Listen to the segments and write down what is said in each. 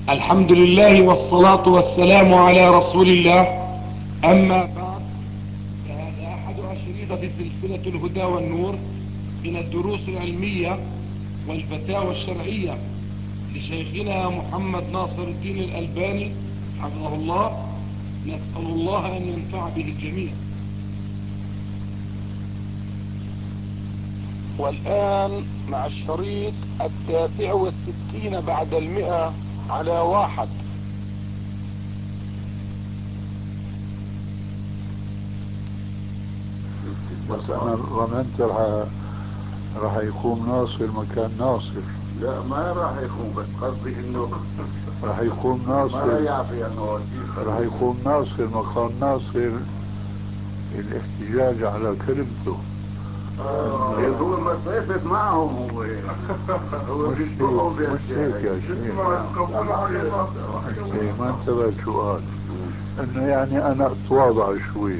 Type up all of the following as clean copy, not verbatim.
الحمد لله والصلاة والسلام على رسول الله. أما بعد، فهذا أحد أشرطة سلسلة الهدى والنور من الدروس العلمية والفتاوى الشرعية لشيخنا محمد ناصر الدين الألباني حفظه الله. نسأل الله أن ينفع به الجميع. والآن مع الشريط 69 بعد 100 على 1. بس انا ظننت راح يقوم ناصر مكان ناصر. لا ما راح يقوم، بس قصدي انه راح يقوم ناصر، ما يعطي انه راح يقوم ناصر مكان ناصر الاحتجاج على كلمته. هو ما صيفت معهم، هو بيسبقهم مش هيك يا شيخ، ما انتبهت شو قال، انه يعني انا اتواضع شوي،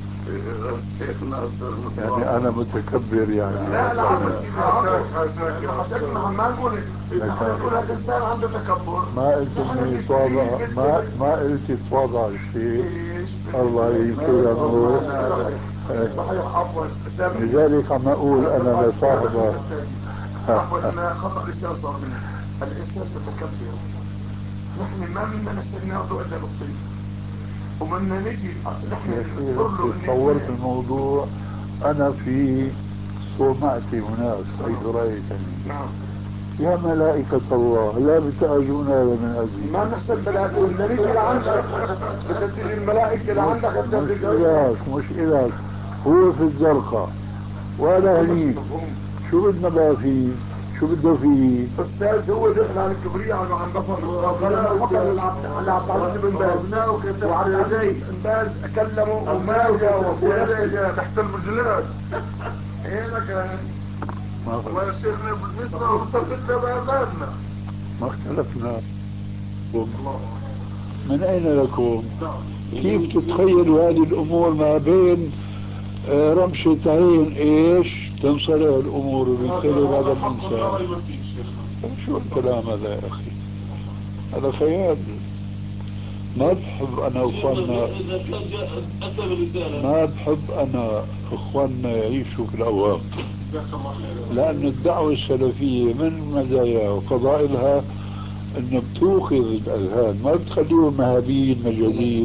يعني انا متكبر يعني. لا حسيتنا ما نقول هذا الانسان عنده تكبر. ما قلت انه يتواضع، ما قلت يتواضع الشيء. الله يكرمه. لذلك عم اقول انا لصاحبه خطأ لسان صار منه. الانسان متكبر، نحن ما بدنا نستناده الا بالطيب، وبدنا نجي نحن تصورت الموضوع انا في صومعتي هناك حيث رايتني. نعم. يا ملائكة الله لا بتأجونا من أجل ما نحسن ملائكة، بدنا نجي لعندك، بدنا تجي الملائكة لعندك. مش إلك هو في الزرقاء ولا هنيك. شو بدنا بقى فيه؟ شو بده فيه؟ أستاذ هو دخل على الكبرية عن بفر خطر اللي عطارد بن باز وعطارد بن باز كلموا وما جاوب تحت المجلات. هنا كان ويا شيخنا بالنسبة وانتقلنا بأماننا ما اختلفنا. من أين لكم؟ كيف تتخيلوا هذه الأمور ما بين رمشة عين إيش تنصلح الأمور وبالتالي هذا الإنسان؟ شو الكلام هذا يا أخي؟ هذا خيال. ما بحب أنا أخواننا، ما بحب أنا أخواننا يعيشوا في الأوهام، لأن الدعوة السلفية من مزاياها وفضائلها أن بتوقظ الأذهان، ما بتخليهم مهابيل مجازين.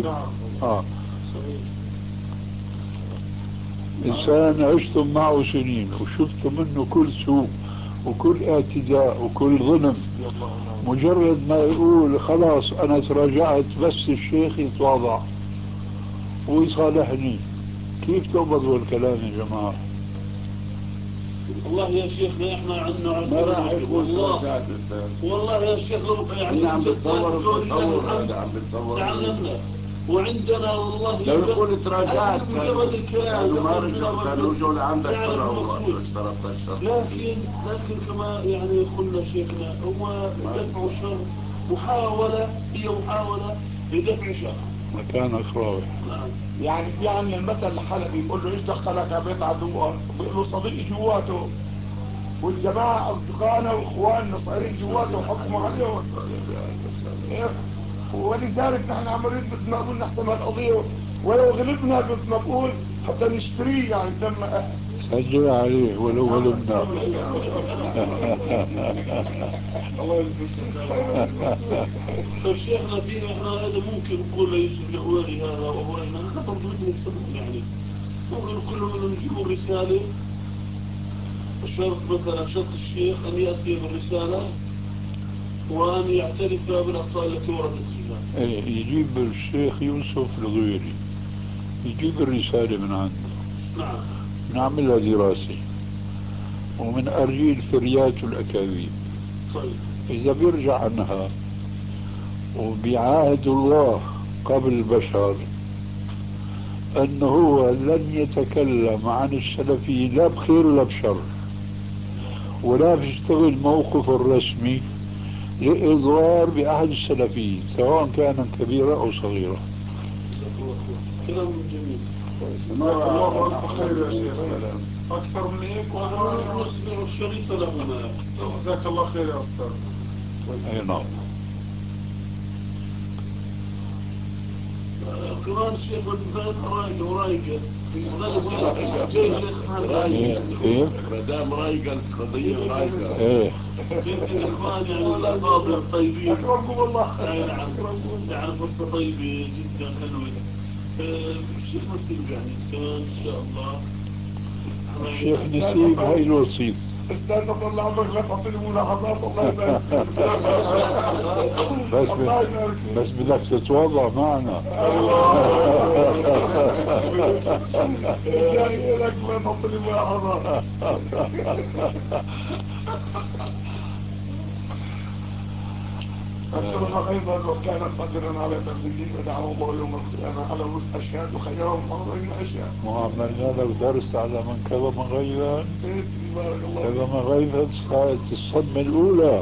إنسان عشتم معه سنين وشفتم منه كل سوء وكل اعتداء وكل ظلم، مجرد ما يقول خلاص أنا تراجعت بس الشيخ يتواضع ويصالحني، كيف تقبضوا الكلام يا جماعة؟ والله يا شيخنا احنا عندنا ما راح يكون والله يا شيخ يعني عم بتصور تعلمنا وعندنا والله لو يكون تراجعت مجرد الكلام ما رجعوا رجعوا لعندك لكن كما يعني قلنا شيخنا هو دفع شر، محاولة لدفع شر مكانك راوح. يعني في عندنا المثل الحلبي يقول له ايش دخلك بيت عدوك؟ بيقول له صديقي جواته، والجماعة اصدقائنا واخواننا صايرين جواته وحكموا عليهم. ولذلك نحن عمالين بدنا نقول نحسم هالقضية، ولو غلبنا بدنا نقول حتى نشتريه يعني لما سجل عليه ولو غلبنا. فالشيخنا فيه احنا هذا ممكن نقول ليوسف الهواري هذا وهو احنا خطر مثل السبب يعني ممكن نقول لهم انه نجيبوا الرسالة، الشرط مثلا شرط الشيخ ان يأتي بالرسالة وان يعترف بالاخطاء التي وردت فيها. يجيب الشيخ يوسف الغويري، يجيب الرسالة من عنده. نعم. نعملها دراسة ومن أرجيل فريات الأكاذيب. طيب. إذا بيرجع عنها وبيعاهد الله قبل البشر أنه هو لن يتكلم عن السلفيين لا بخير ولا بشر، ولا بيشتغل موقفه الرسمي لإضرار بأحد السلفيين سواء كان كبيرا أو صغيرا. كلام جميل. الله أكبر خير يا شيخ. اكثر من هيك ونسمع الشريط لهما. جزاك الله خير يا أستاذ. أي نعم. كمان الشيخ والبنات رايقة كيف؟ مدام رايقة القضية رايقة. ايه يمكن اخوان يعني الافاضل الطيبين. اكرمكم والله. يعني فرصة طيبة جدا حلوة. الشيخ نسيب يعني كمان ان شاء الله. الشيخ نسيب هاي الوصيف. استنى طلع عمرك لا تعطيني ملاحظات. الله يبارك بس بدك تتوضع معنا. جاي لك لا تعطيني ملاحظات. أكثر أيضا وكان قادرا على تنزيل ودعوه الله يوم القيامة على رؤوس أشهاد وخيرهم حضرين أشياء. وعملنا لك درس على من كظم غيظا. بارك الله. كظم غيظا ساعة الصدمة الأولى.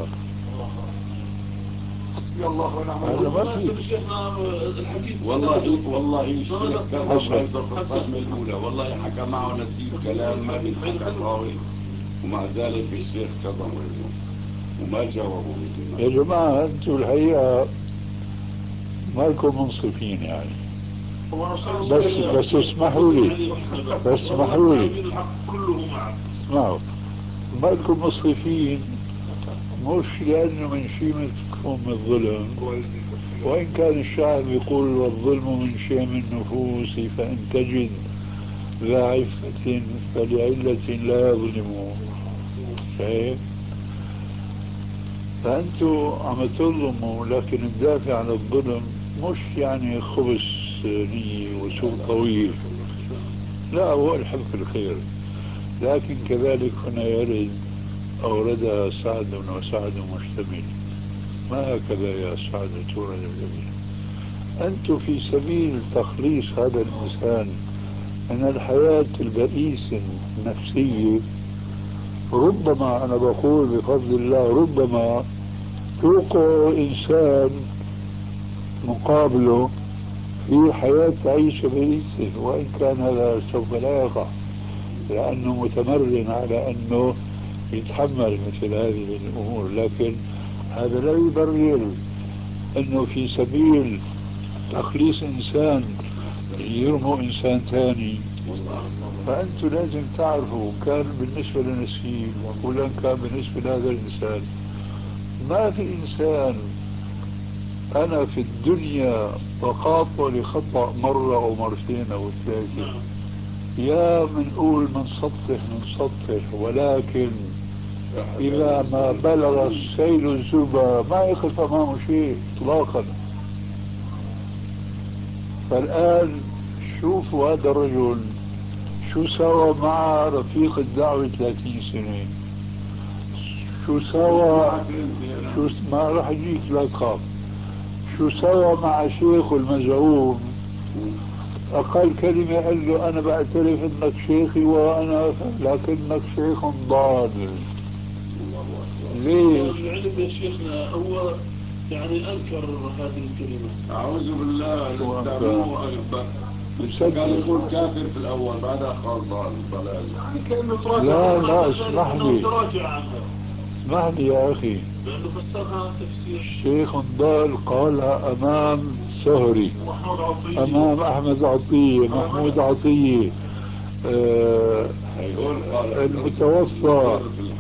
يا الله ونعم هذا ما في. والله الشيخ كظم غيظا في الصدمة الأولى. والله حكى معه نسيب كلام ما بيتحكى طاوي، ومع ذلك الشيخ كظم غيظا وما جاوبوا. يا جماعة انتوا الحقيقة مالكم منصفين يعني. بس اسمحوا لي اسمعوا، مالكم منصفين مش لأنه من شيمتكم الظلم، وإن كان الشاعر يقول والظلم من شيم النفوس فإن تجد ذا عفة فلعلة لا يظلم. شايف؟ فأنتوا عم تظلموا، لكن الدافع عن الظلم مش يعني خبث نية وسوء طويل، لا، هو الحب في الخير. لكن كذلك هنا يرد أوردها سعد وسعد مشتمل، ما هكذا يا سعد تورد الجميل. أنتم في سبيل تخليص هذا الإنسان من الحياة البئيسة النفسية، ربما أنا بقول بفضل الله ربما توقع إنسان مقابله في حياة تعيش بئيسة، وإن كان هذا سوف لا يقع لأنه متمرن على أنه يتحمل مثل هذه الأمور. لكن هذا لا يبرر أنه في سبيل تخليص إنسان يرموا إنسان ثاني. فأنتم لازم تعرفوا، كان بالنسبة لنسيب ولا كان بالنسبة لهذا الإنسان، ما في إنسان أنا في الدنيا بقاطع لخطأ مرة أو مرتين أو ثلاثة، يا منقول من سطح، ولكن إذا ما بلغ السيل الزبا ما يقف أمامه شيء إطلاقا. فالآن شوفوا هذا الرجل شو سوى مع رفيق الدعوة 30 سنة، شو سوى، ما راح يجيك لا تخاف، شو سوى مع شيخ المزعوم. أقل كلمة قال له أنا بعترف أنك شيخي وأنا لكنك شيخ ضال. ليش؟ العلم يا شيخنا هو يعني أنكر هذه الكلمة. أعوذ بالله الاستعمار أكبر. كان يقول كافر في الأول بعدها قال ضلال. لا اسمح لي يا أخي، لأنه فسرها تفسير الشيخ ضال قالها أمام سهري، أمام أحمد عطية، محمود عطية، المتوفى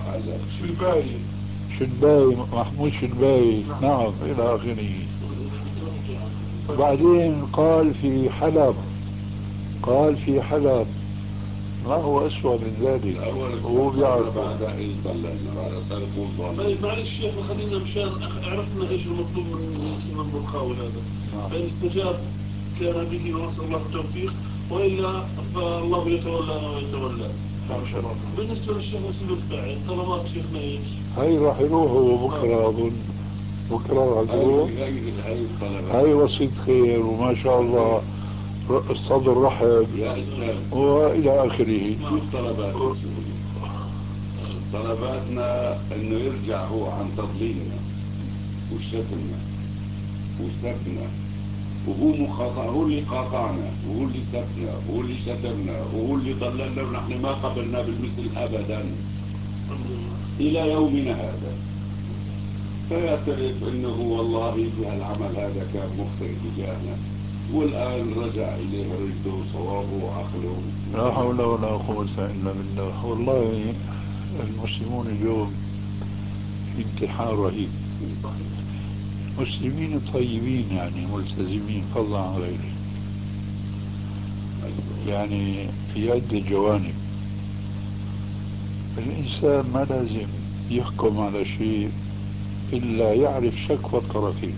شنباي، محمود شنباي، نعم إلى آخره. بعدين قال في حلب ما هو أسوأ من ذلك، هو بيعرف. طيب معلش شيخ خلينا مشان عرفنا ايش المطلوب من المقاول هذا. فإن استجاب كان به ونسأل الله التوفيق، وإلا فالله يتولانا ويتولى. بالنسبة للشيخ نسيب الفاعل طلبات شيخنا ايش؟ هاي راح يروحوا بكرة أظن، بكرة راح يروح. هاي وصية خير وما شاء الله الصدر رحب وإلى آخره. طلباتنا انه يرجع هو عن تضليلنا وشتمنا وسبنا، وهو مخاطع، هو اللي قاطعنا وهو اللي سبنا وهو اللي شتمنا وهو اللي ضللنا، ونحن ما قبلنا بالمثل ابدا الى يومنا هذا. فيعترف انه والله بهالعمل هذا كان مخطئ تجاهنا، والآن رجع إليه رشده وصوابه وعقله. لا حول ولا قوة إلا بالله. والله المسلمون اليوم في امتحان رهيب. مسلمين طيبين يعني ملتزمين فضلا عن غيره، يعني في عدة جوانب. الإنسان ما لازم يحكم على شيء إلا يعرف شكوى الطرفين.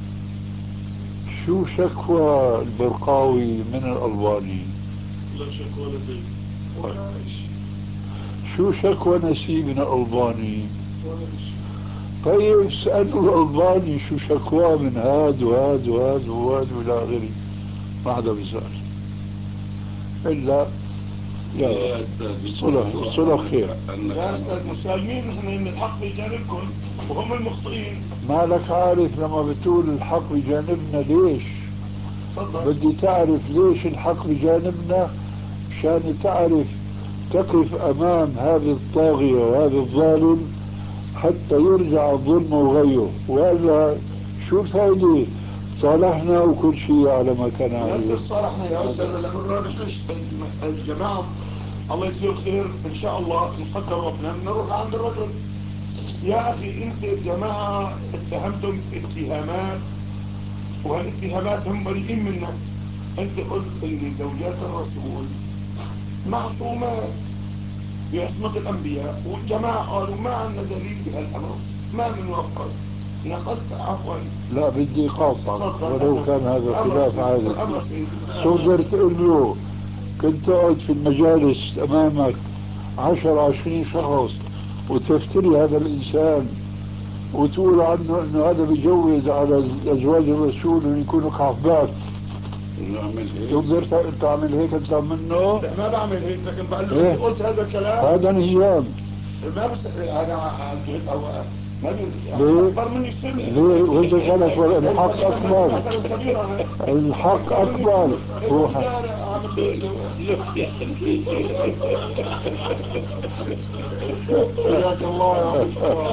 شو شكوى البرقاوي من الألباني؟ لا شكوى لدي ولا شيء. شو شكوى نسيب من الألباني؟ ولا شيء. طيب اسألوا الألباني شو شكواه من هاد وهاد وهاد وهاد وإلى آخره. ما حدا بيسأل إلا يا صلح خير. يا أستاذ مسالمين نحن إن الحق بجانبكم وهم المخطئين. مالك عارف لما بتقول الحق بجانبنا ليش؟ تفضل. بدي تعرف ليش الحق بجانبنا، مشان تعرف تقف أمام هذا الطاغية وهذا الظالم حتى يرجع الظلم وغيره، وإلا شو الفائدة؟ صالحنا وكل شيء على ما كان عليه. صالحنا يا أستاذ لما الجماعة الله يجزيه خير إن شاء الله نقدر ربنا نروح عند الرجل. يا أخي أنت الجماعة اتهمتم اتهامات وهالاتهامات هم بريئين منها. أنت قلت إن زوجات الرسول معصومات بعصمة الأنبياء، والجماعة قالوا ما عندنا دليل بهالأمر، ما بنوقف. نقلت عفوا. لا بدي قاطعك ولو كان هذا خلاف عادتي. تقدر تقول له كنت تقعد في المجالس أمامك 10-20 شخص وتفتري هذا الإنسان وتقول عنه إنه هذا بيجوز على أزواج الرسول إنه يكونوا كعبات. تقدر تعمل هيك أنت منه؟ لا ما بعمل هيك، لكن بقول له إيه؟ قلت هذا الكلام هذا نهيان. ما بس أنا أو ما ليه؟ أكبر مني السن. ليه؟ وإذا كانت الحق أكبر. الحق أكبر. حياك الله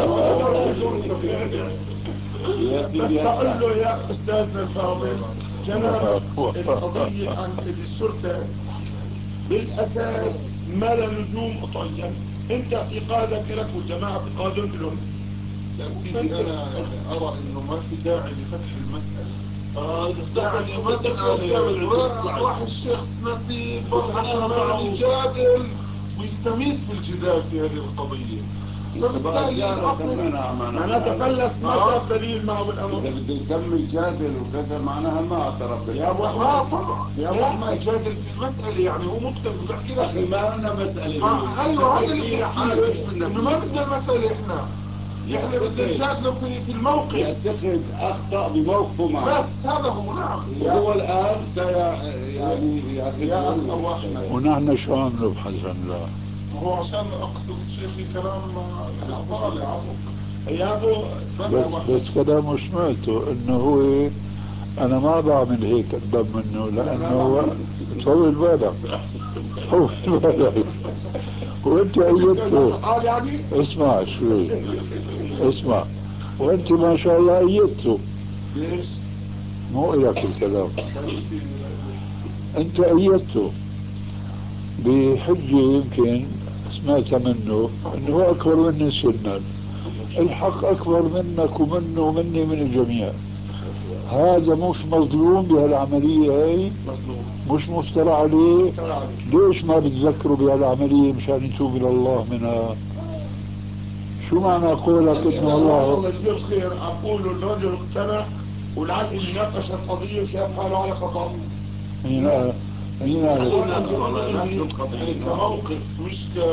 يا بس أقول له يا أستاذنا الفاضل جناب القضية عن الشرطة بالأساس ما لا لزوم أطيا. أنت اعتقادك لك والجماعة اعتقادهم لهم. لكن أنا أرى إنه ما في داعي لفتح المسألة. راح الشيخ نسيب برهان يجادل ويستميت في الجدال في هذه القضية. معناتها فلس ما جاب دليل معه بالأمر. إذا بده يكمل جادل وكذا معناها ما اعترف يا أبو أحمد يا أبو أحمد يجادل في المسألة، يعني هو مقتل بحكي لك. أخي ما لنا مسألة. أيوة هذا اللي بحكي إنه ما بدنا مسألة إحنا بدنا نجادله في الموقف. يعتقد أخطأ بموقفه معه. بس هذا هو. نعم. وهو الآن يعني يا أبو أحمد ونحن شو عم نبحث عن لا؟ هو عشان أقصد شيخي كلام طالع يا أبو بس كلامه سمعته إنه هو أنا ما بعمل هيك قدام منه لأنه هو طول بالك. طول بالك وأنت أيدته. اسمع شوي اسمع، وأنت ما شاء الله أيدته. ليش؟ مو إلك الكلام، أنت أيدته بحجة يمكن سمعت منه أنه هو أكبر مني سنا. الحق أكبر منك ومنه ومني من الجميع. هذا مش مظلوم بهالعملية هاي؟ مش مفترى عليه؟ ليش ما بتذكروا بهالعملية مشان يتوب إلى الله منها؟ شو معنى قولك إنه الله يجزيه الخير؟ أقول الرجل اقتنع ولعل إن ناقش القضية وشاف حاله على خطأ. مين كموقف مش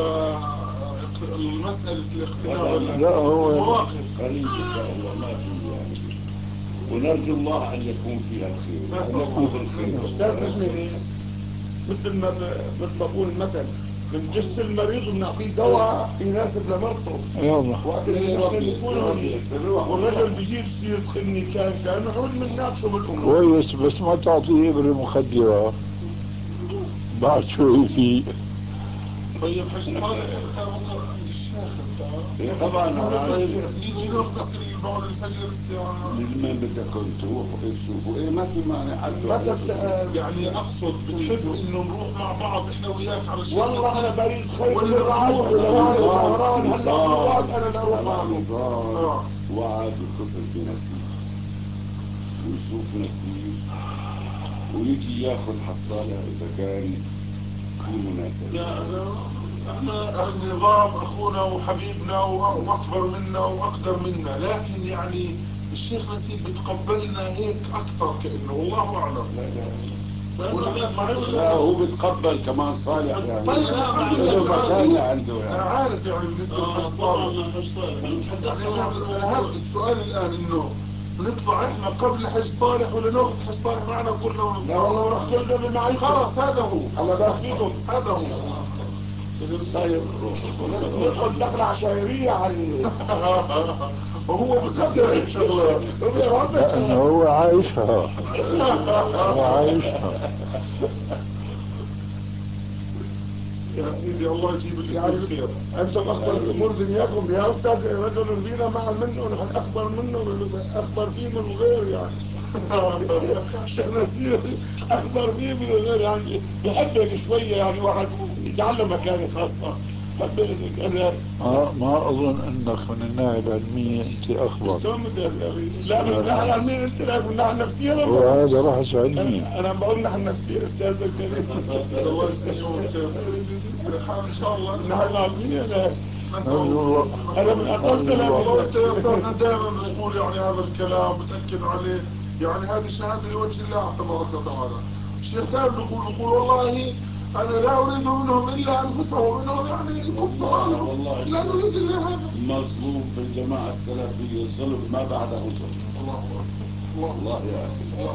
المسألة الاقتناع. لا هو مواقف قليل إن شاء الله ما في يعني، ونرجو الله أن يكون فيها الخير ونطلب الخير. أستاذ نجمي مثل ما بقول مثل بنجس المريض وبنعطيه دواء يناسب لمرضه. يلا وقت اللي والرجل بيجيب سيرة إني كان نحن بنناقشه بالأمور. كويس، بس ما تعطيه إبرة مخدرة بعد شوي فيه. طيب حش طبعا طبعا يجي ناخذ بعد الفجر لمن بدكم تروحوا تشوفوا ايه ما في مانع حتى يعني اقصد بنحب انه نروح مع بعض احنا وياك على الشيء. والله انا بريد خير ولا نروح سهران هلا وعد انا لا اروح معكم. وعد يتصل بنسيب ويشوفنا كثير ويجي ياخذ حصالة اذا كان في مناسبة. لا احنا نظام اخونا وحبيبنا واكبر منا واقدر منا، لكن يعني الشيخ نسيب بتقبلنا هيك اكثر كانه والله اعلم. لا هو بتقبل كمان صالح يعني. طيب له مكانة عنده يعني. انا عارف يعني بالنسبه للحج السؤال الان انه نطلع احنا قبل حج صالح ولا ناخذ حج صالح معنا كلنا؟ لا والله رح تلزم معي. خلاص هذا هو الله باخذكم. هذا هو. طيب ندخل دخلة عشائرية عليه. وهو بقدر الشغله لأنه هو عايشها. هو عايشها. يا سيدي الله يجيب اللي يعني بالخير. انتم اخبر الامور دنياكم يا استاذ، رجل فينا مع منه نحن اخبر منه اخبر فيه من الغير يعني. الشيخ نسير اخبر فيه من الغير يعني بحبك شويه يعني واحد يتعلم مكانه خاصه. ما اظن انك من الناحية العلمية انت اخبر. لا من الناحية العلمية انت، لا من الناحية النفسية. وهذا بحث علمي. انا بقول نحن النفسية استاذ الكريم. الله يسلمك ان شاء الله. الناحية العلمية لا. انا من اقل كلام انت يا استاذنا دائما بتقول يعني هذا الكلام بتاكد عليه، يعني هذه شهاده لوجه الله تبارك وتعالى. الشيخ كان بيقول والله انا لا اريد منهم الا انفسهم، انهم يعني كفار والله لا نريد الا هذا. مظلوم في الجماعة السلفية ظلم ما بعده ظلم. الله يا اخي.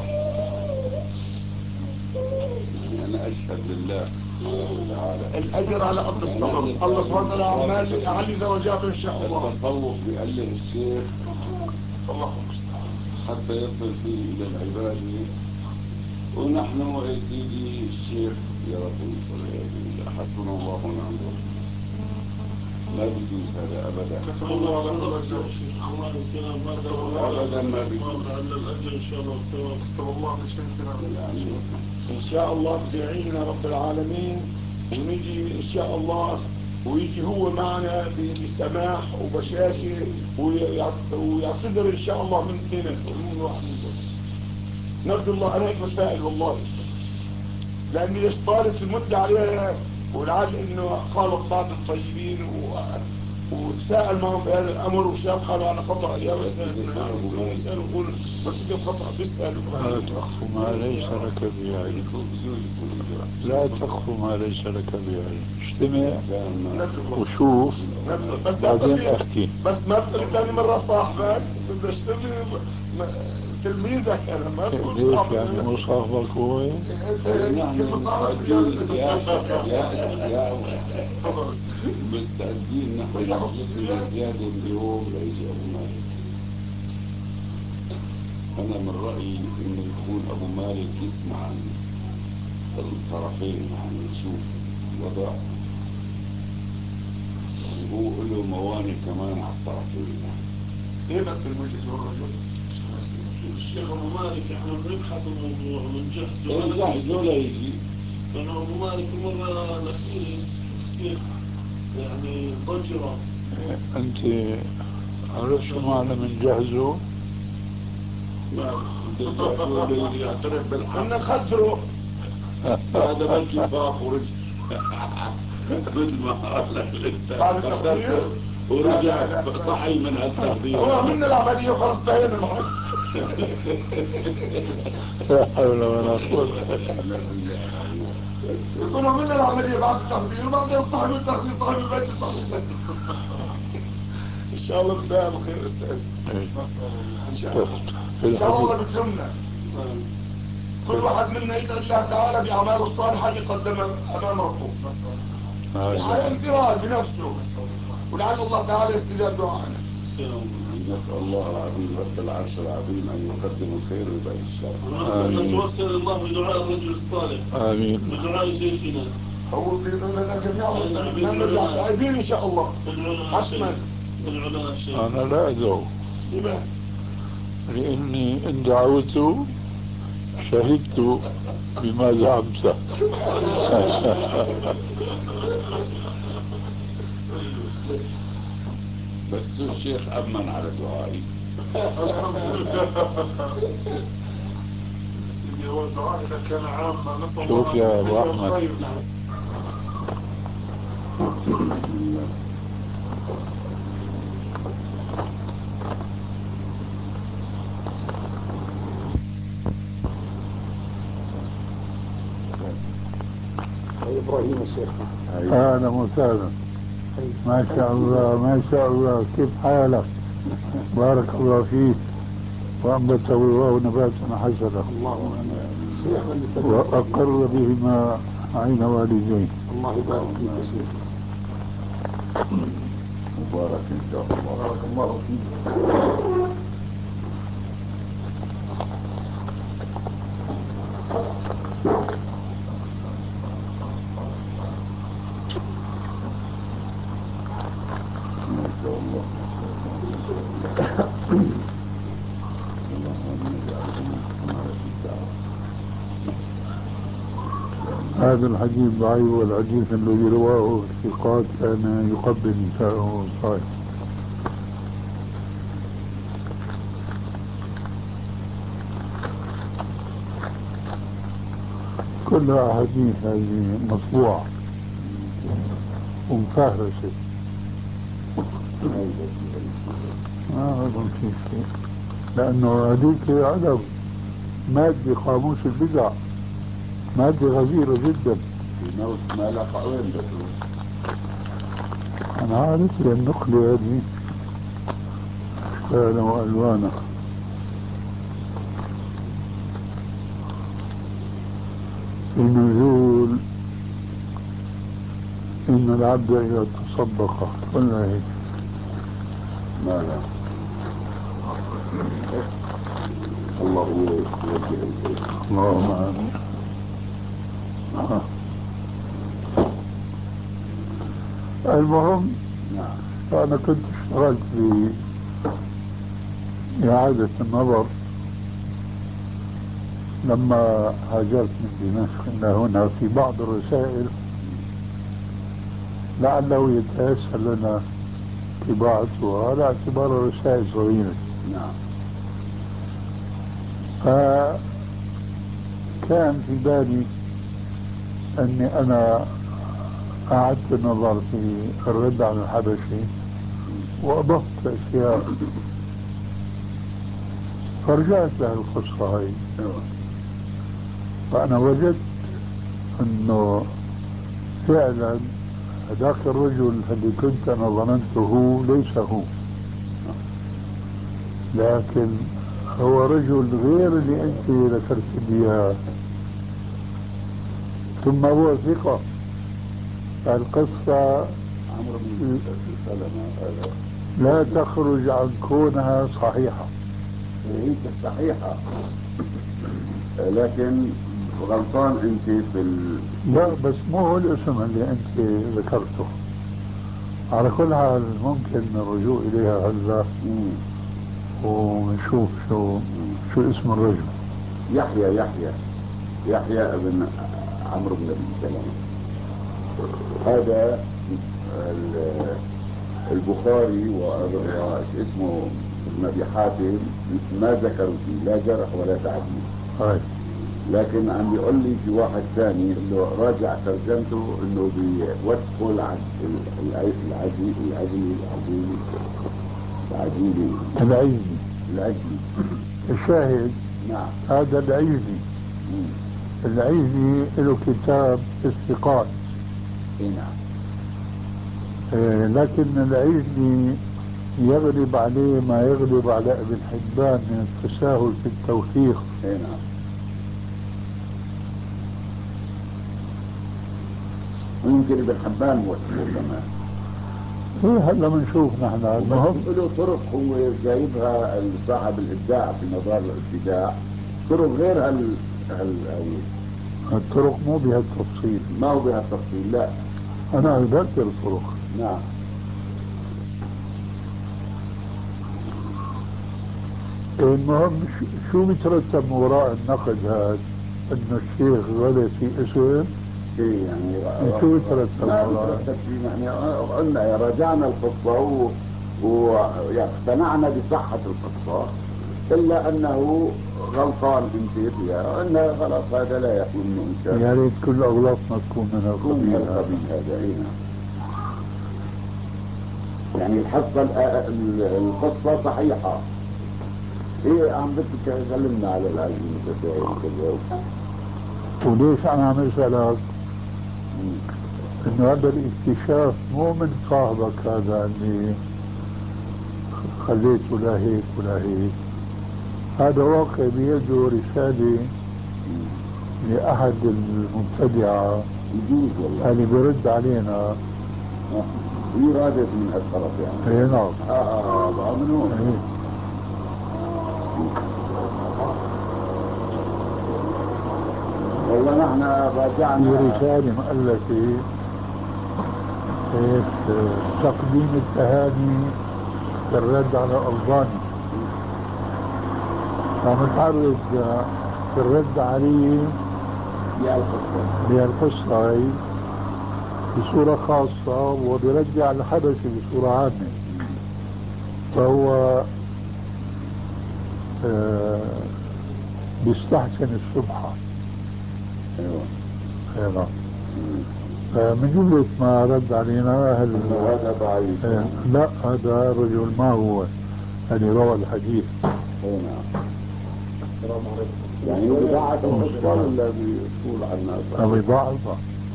انا اشهد لله تعالى الاجر على قدر الصبر. الله سبحانه وتعالى عمال يعلي درجاته ان شاء الله. التصوف بيأله الشيخ اللهم المستعان حتى يصل فيه الى العبادة، ونحن يا سيدي الشيخ يا رب حسبنا الله ونعم الوكيل. ما بيجوز هذا ابدا. كتب الله على الأجر. ابدا ما بيجوز. الاجر ان شاء الله والثواب. كتب الله يعني ان شاء الله بيعيننا رب العالمين ونجي ان شاء الله، ويجي هو معنا بسماح وبشاشة ويعتذر ان شاء الله من اثنين ومن واحد منهم. نرجو الله. انا هيك بسائل والله، لاني ليش طالت المدة عليها، ولعل انه خالط بعض الطيبين وتساءل معهم بهذا الامر وشاف قالوا انا خطأ يا يسأل ويقول بس كيف خطأ بيسأل. لا تخف ما ليس لك به علم. لا تخف ما ليس لك به علم. اجتمع وشوف بعدين احكي. بس ما تقول ثاني مرة صاحبك بدي اشتري تلميذك انا ما تقول ليش يعني مو صاحبك هو؟ مستعدين نحن نحن زيادة اليوم ليجي أبو مالك. أنا من رأيي إنه يكون أبو مالك يسمع عن الطرفين يعني يشوف الوضع، وهو له موانع كمان على الطرفين يعني. ايه بس الوجه الرجل الشيخ ابو مالك احنا بنبحث الموضوع ونجهزه ولا يجي. لانه ابو مالك مرة الاخير كثير يعني ضجرة. انت عرفت شو معنى من جهزه؟ يعترف بالحق انا خزره. هذا بلكي فاق ورجع مثل ما قال لك انت ورجع صحي من هالتحضير. هو من العملية وخلص انتهينا معك. لا حول ولا قوة. يقولوا من العملية بعد التحضير وبعدين صاحب التحضير صاحب البيت صاحب البيت. ان شاء الله بدها الخير استاذ. ان شاء الله. ان شاء الله بتهمنا. كل واحد منا يدعي الله تعالى بأعماله الصالحة يقدمها أمام ربه على انفراد بنفسه، ولعل الله تعالى يستجاب دعاءنا. نسأل الله العظيم رب العرش العظيم أن يقدم الخير ويبعد الشر. نتوسل الله بدعاء الرجل الصالح. آمين. بدعاء جيشنا. هو في لنا جميعا نرجع تائبين إن شاء الله. حتما. أنا لا أدعو. لماذا؟ لأني إن دعوت شهدت بما زعمت. بس الشيخ أمن على دعائي. هو الدعاء إذا كان عاما نسأل شوف يا أبو أحمد، خير. إبراهيم الشيخنا. أهلا وسهلا. ما شاء الله ما شاء الله، كيف حالك؟ بارك الله فيك، وأنبت الله نباتا حسنا، وأقر بهما عين والديه. الله يبارك فيك يا شيخ. مبارك إن شاء الله. بارك الله فيك. ما شاء الله. هذا الحديث ضعيف، والحديث الذي رواه الثقات كان يقبل نساءه صحيح. كلها أحاديث هذه مطبوعة ومفهرسة، ما أظن في شيء، لأنه هذيك علم مادة قاموس البدع، مادة غزيرة جدا. في موت ما لقى وين بتروح؟ أنا عارف النقلة هذه أشكالا وألوانا. النزول إن العبد إذا تصدق ولا هيك ما لا. الله هو يوجه الخير. اللهم آمين. المهم، نعم. أنا كنت اشتغلت بإعادة النظر لما هاجرت من دمشق إلى هنا في بعض الرسائل، لعله يتيسر لنا طباعتها على اعتبار رسائل صغيرة. نعم. فكان في بالي أني أنا أعدت النظر في الرد على الحبشي وأضفت أشياء، فرجعت لها القصة هاي، فأنا وجدت أنه فعلا هذاك الرجل الذي كنت أنا ظننته ليس هو، لكن هو رجل غير اللي أنت ذكرت لي إياه، ثم هو ثقة. القصة عمرو بن سلمة لا تخرج عن كونها صحيحة. هي صحيحة، لكن غلطان انت في لا بس مو هو الاسم اللي انت ذكرته. على كل حال ممكن الرجوع اليها هلا ونشوف شو اسم الرجل. يحيى ابن عمرو بن ابي سلمة. هذا البخاري واسمه ابن ابي حاتم ما ذكروا فيه لا جرح ولا تعديل. لكن عم يقول لي في واحد ثاني انه راجع ترجمته انه بوصفه العجلي. الشاهد نعم. هذا العجلي له كتاب الثقات. نعم. لكن العجلي يغلب عليه ما يغلب على ابن حبان من التساهل في التوثيق. نعم. ويمكن ابن حبان موثقه كمان. هلا بنشوف نحن. المهم له طرق هو جايبها صاحب الابداع في مدار الابتداع، طرق غير الطرق مو بهالتفصيل. ما هو بهالتفصيل لا. انا اذكر الطرق. نعم. المهم شو بيترتب من وراء النقد هذا؟ انه الشيخ غلط في اسم؟ ايه يعني شو بيترتب لا وراء؟ بيترتب شيء، يعني قلنا رجعنا القصة واقتنعنا بصحة القصة، إلا أنه غلطان أنت فيها، أنه خلاص هذا لا يكون من إنسان. يا ريت كل أغلاطنا تكون من يكون القبيل هذا. إيه يعني القصة صحيحة. إيه عم بدك تكلمنا على العلم المتساهل كذا. وليش أنا عم أسألك؟ إنه هذا الاكتشاف مو من صاحبك هذا اللي خليته لا هيك ولا هيك، هذا واقع بيده رسالة لأحد المبتدعة يجوز والله اللي بيرد علينا. إرادة من الطرف يعني. اي نعم. ضامنون. والله نحن راجعنا في رسالة مؤلفة ايش تقديم التهاني بالرد على ألباني، فمتعرض في الرد عليه بهالقصة هي بصورة خاصة، وبرد على الحبشي بصورة عامة. فهو بيستحسن السبحة. ايوه. من جملة ما رد علينا هذا ضعيف. لا، هذا رجل ما هو اللي روى الحديث. نعم. السلام عليكم. يعني هو بضاعة القصة ولا بيقول عن الناس؟ بضاعة.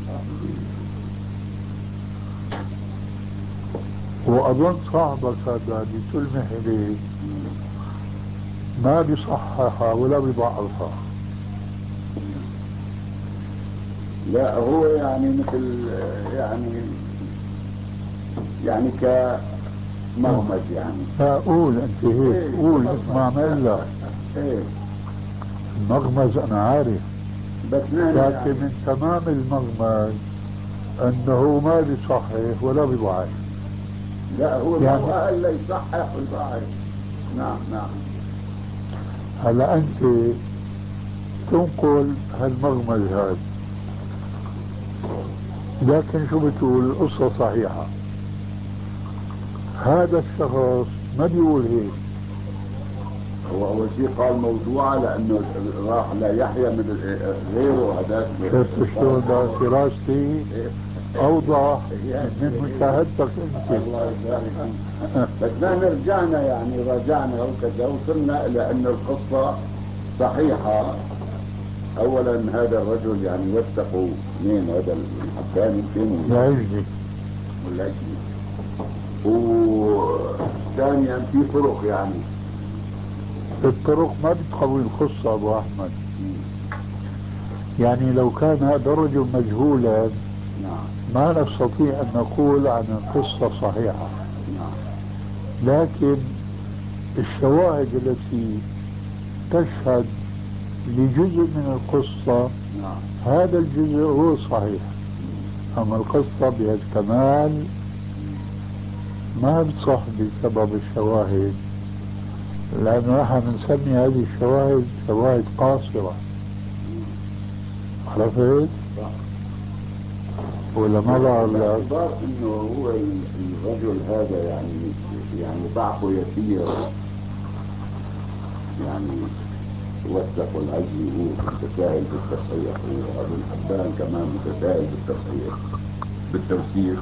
وأظن صاحبك هذا اللي تلمح إليه ما بيصححها ولا بيضعفها. لا هو يعني مثل يعني كمغمز يعني. لا قول انت هيك، قول مثل ما عمل ايه المغمز انا عارف، بس لكن يعني من تمام المغمز انه ما بيصحح ولا بيضعف. لا هو يعني ما قال لا يصحح ويضعف. نعم. هلا انت تنقل هالمغمز هذا، لكن شو بتقول؟ القصة صحيحة. هذا الشخص ما بيقول هيك. هو أول شيء قال موضوعة لأنه راح لا يحيى من غيره هذاك. شفت شلون دراستي أوضح من مشاهدتك أنت. الله يبارك فيك. بس نحن رجعنا يعني راجعنا وكذا وصلنا إلى أن القصة صحيحة. أولا هذا الرجل يعني وثقوا مين هذا الحكام يمكن العجلي والعجلي. وثانيا في طرق يعني الطرق ما بتقوي القصة أبو أحمد. يعني لو كان هذا الرجل مجهولا ما نستطيع أن نقول عن القصة صحيحة. لكن الشواهد التي تشهد لجزء من القصة هذا الجزء هو صحيح. أما القصة بهالكمال ما بتصح بسبب الشواهد، لأنه نحن بنسمي هذه الشواهد شواهد قاصرة. عرفت؟ ولا ما بعرف. باعتبار انه هو الرجل هذا يعني ضعفه يسير، يعني وثق العجل هو متساهل بالتصحيح، وابن حبان كمان متساهل بالتصحيح بالتوثيق.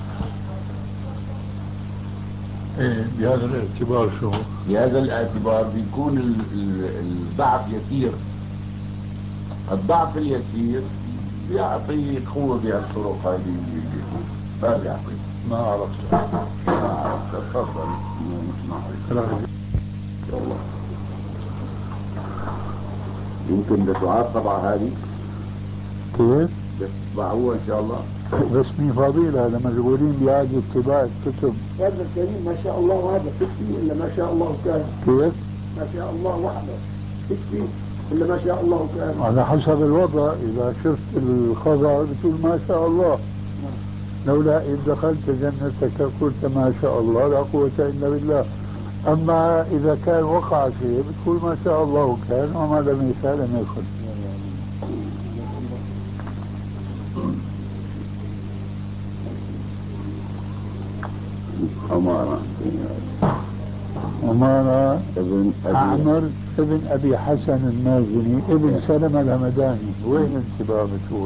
ايه بهذا الاعتبار شو؟ بهذا الاعتبار بيكون الضعف يسير. الضعف اليسير بيعطي قوة بهالطرق هذه ما بيعطي. ما عرفت. تفضل نسمع. والله يمكن بتعاد طبعا هذه كيف؟ بتطبعوها ان شاء الله. بس مين فاضيل هذا مشغولين بإعادة طباعة كتب. هذا الكريم ما شاء الله وهذا تكفي إلا ما شاء الله كان. كيف؟ ما شاء الله وحده تكفي إلا ما شاء الله كان. على حسب الوضع، إذا شفت الخبر بتقول ما شاء الله. لولا إذ دخلت جنتك قلت ما شاء الله لا قوة إلا بالله. أما إذا كان وقع شيء بتقول ما شاء الله كان وما لم يشاء لم يكن. عمارة ابن عمر ابن أبي حسن المازني ابن سلمة الهمداني. وين انت بقى بتقول؟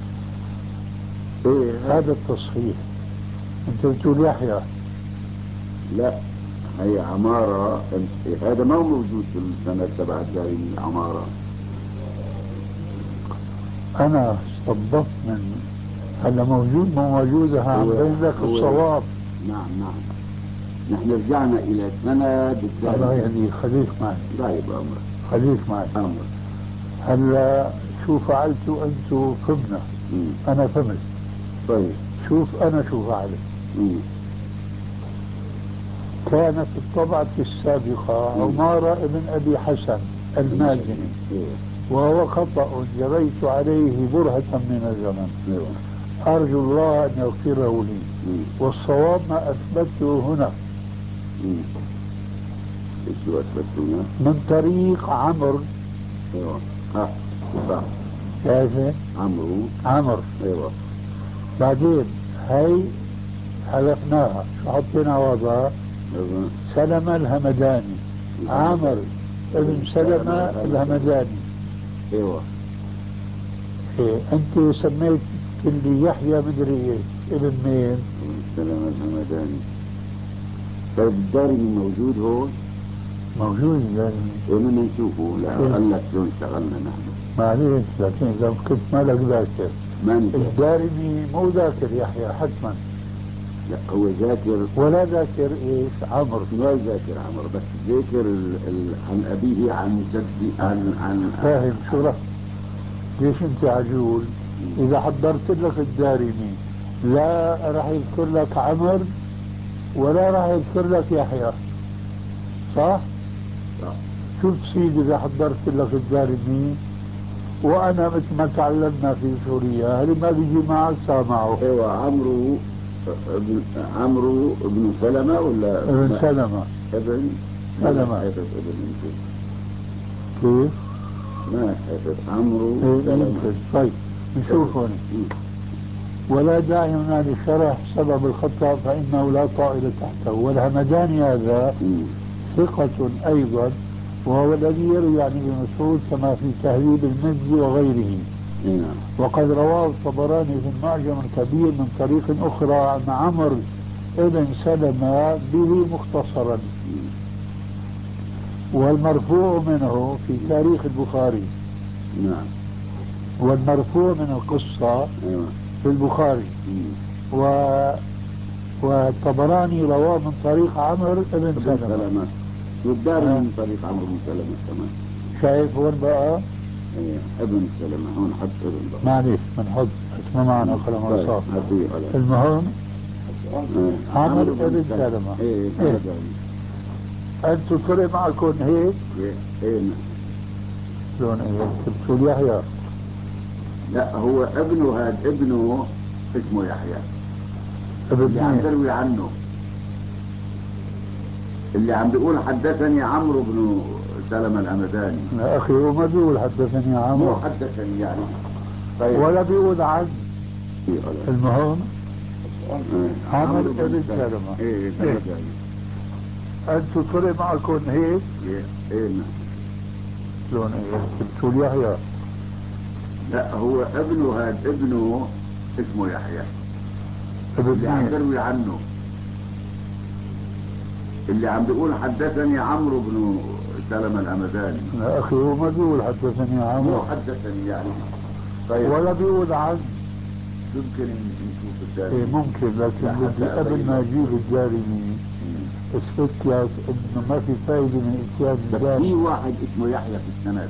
هذا التصحيح. انت بتقول يحيى. لا، هي عمارة. هذا ما هو موجود في السند تبع الدارمي. عمارة أنا استنبطت من هلا موجود مو موجودة عم بين لك الصواب. نعم. نحن رجعنا إلى سند الدارمي. الله يهديك خليك معي. طيب أمر. خليك معي. أمر. هلا شو فعلتوا أنتوا فهمنا. أنا فهمت. طيب شوف أنا شو فعلت. كانت الطبعة السابقة عمارة ابن أبي حسن المازني، وهو خطأ جريت عليه برهة من الزمن، أرجو الله أن يغفره لي، والصواب ما أثبته هنا. شو أثبتونا؟ من طريق عمرو. ايوه صح. شايفه؟ عمرو. ايوه. بعدين هي حذفناها، شو حطينا وضع؟ سلمة الهمداني. عمرو ابن سلمة الهمداني. ايوه. إيه انت سميت اللي يحيى مدري ايش، ابن مين؟ سلمة الهمداني. طيب الدارمي موجود هون؟ موجود الدارمي. بدنا نشوفه. لا قال لك شو اشتغلنا نحن. معليش، لكن اذا كنت مالك ذاكر. ماني الدارمي مو ذاكر يحيى حتما. لا هو ذاكر. ولا ذاكر ايش؟ عمرو. ما ذاكر عمرو، بس ذاكر عن ابيه عن جدي عن فاهم شو رأيك؟ ليش انت عجول؟ اذا حضرت لك الدارمي لا راح يذكر لك عمرو ولا راح يذكر لك يحيى، صح؟ شو تصير اذا حضرت لك الدارمي وانا مثل ما تعلمنا في سوريا اللي ما بيجي معك سامعه. ايوه. عمرو ابن سلمة ولا ابن سلمة. ابن سلمة. ابن كيف؟ ما حفظ عمرو سلمة. طيب نشوف هون. ولا داعي هنا لشرح سبب الخطأ فإنه لا طائل تحته. والهمداني هذا ثقة أيضا، وهو الذي يروي عن ابن مسعود كما في تهذيب المزي وغيره. وقد رواه الطبراني في المعجم الكبير من طريق أخرى عن عمرو ابن سلمة به مختصرا. والمرفوع منه في تاريخ البخاري. والمرفوع من القصة في البخاري. والطبراني رواه من طريق عمرو ابن سلمة. والدارمي من طريق عمرو بن سلمة كمان. شايف وين بقى؟ ابن سلمة هون حط ابن بقى. معلش بنحط اسمه معنا قلم رصاص. المهم عمرو ابن سلمة. انتوا طلع معكم هيك؟ شلون ايه؟ بتقول يحيى؟ لا هو ابنه، هذا ابنه اسمه يحيى. اللي عم تروي عنه، اللي عم بيقول حدثني عمرو بن سلمة الهمداني. يا اخي هو ما بيقول حدثني عمرو. مو حدثني يعني. طيب. ولا بيقول عن. المهم عمرو ابن سلمة. انتوا طلع معكم هيك؟ شلون ايه؟ بتقول يحيى؟ لا هو ابنه، هذا ابنه اسمه يحيى. اللي عم تروي عنه، اللي عم بيقول حدثني عمرو بن سلمة الهمداني. يا اخي هو ما بيقول حدثني عمرو. مو حدثني يعني. طيب. ولا بيقول عن. يمكن نشوف الدارمي. ايه ممكن، لكن بدي قبل ما اجيب الدارمي اثبت لك انه ما في فايده من اتيان الدارمي. في واحد اسمه يحيى في السند.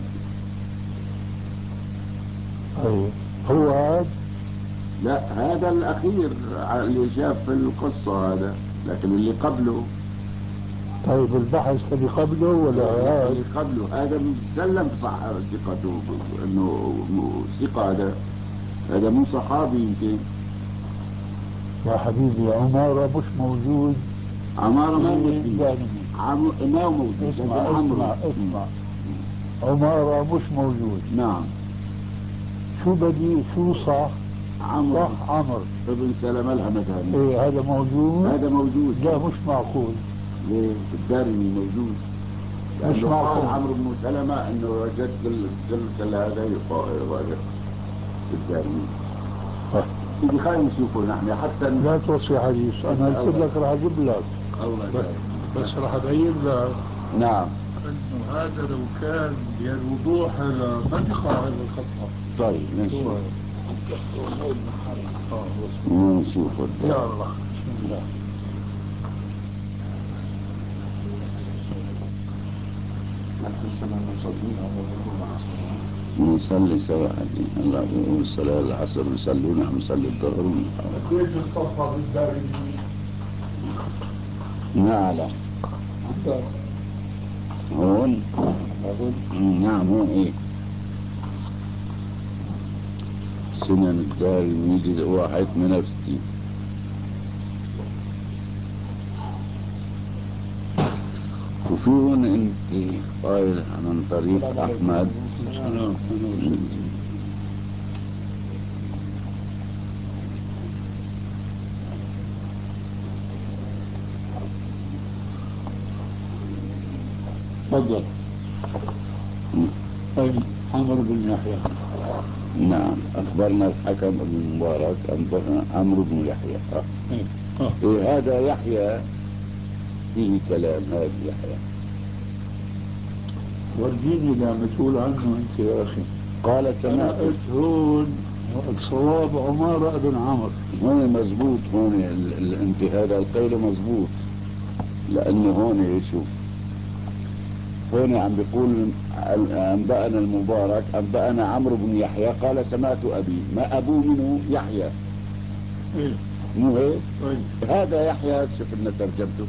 ايه هو هذا؟ لا هذا الاخير اللي شاف في القصة هذا، لكن اللي قبله. طيب البحث اللي قبله ولا هذا؟ اللي قبله هذا مسلم صح ثقته، انه ثقة. هذا مو صحابي يمكن. يا حبيبي عمارة مش موجود. عمارة ما موجود. عمرو ما هو موجود. اسمع عمارة مش موجود. نعم. شو بدي شو صح؟ عمرو. صح عمرو ابن سلمة الهمداني. ايه هذا موجود؟ هذا موجود. لا مش معقول. ليه؟ الدارمي موجود. مش معقول. قال عمرو بن سلمة انه وجدت كل هذا يقال الدارمي. سيدي خلينا نشوفه نحن حتى لا توصي حديث، انا قلت لك راح اجيب لك. الله بس راح ابين لك. نعم. انه هذا لو كان بالوضوح هذا ما بيقع هذا الخطأ. طيب نشوف. نشوف يا الله بسم الله. نصلي سوا هلا بنقول الصلاة العصر نصلي نعم نصلي الظهر. كيف الصفحة بالدارمي؟ نعم. هون نعم هون ايه سنن الدارمي جزء 1 68. وفي هون انت قايل عن طريق احمد. تفضل. عمرو بن يحيى. نعم. اخبرنا الحكم بن مبارك انبأنا عمرو بن يحيى. إيه هذا يحيى فيه كلام. هذا يحيى ورجيني لما تقول عنه انت يا اخي. قال سمعت هون الصواب عمارة بن عمرو. هون مزبوط. هون انت هذا القيل مزبوط لانه هون شوف هون عم بيقول انبأنا المبارك انبأنا عمرو بن يحيى قال سمعت ابي. ما ابوه منه يحيى. ايه مو هيك؟ ايه هذا يحيى شوف لنا ترجمته.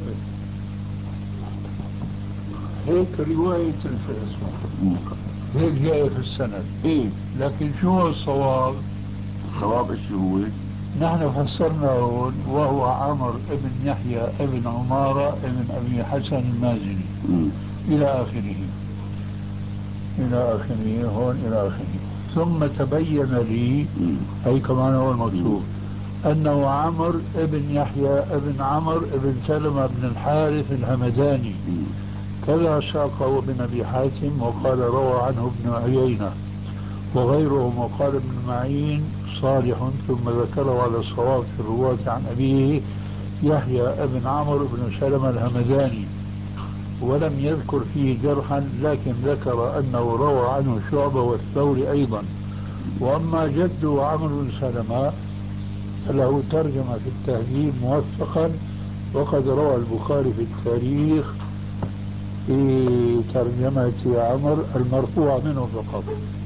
هيك رواية الفيصل هيك جاي في السند. ايه لكن شو هو الصواب؟ الصواب ايش هو؟ نحن فسرنا هون وهو عمرو ابن يحيى ابن عمارة ابن ابي حسن المازني الى اخره. الى اخره هون الى اخره. ثم تبين لي هي كمان هو المكتوب انه عمرو ابن يحيى ابن عمرو ابن سلمة بن الحارث الهمداني. كذا ساقه ابن ابي حاتم وقال روى عنه ابن عيينة وغيرهم وقال ابن معين صالح. ثم ذكره على الصواب في الرواة عن أبيه يحيى ابن عمرو بن سلمة الهمداني ولم يذكر فيه جرحا لكن ذكر أنه روى عنه شعبة والثوري أيضا. وأما جده عمرو بن سلمة فله ترجمة في التهذيب موثقا وقد روى البخاري في التاريخ في ترجمة عمرو المرفوع منه فقط.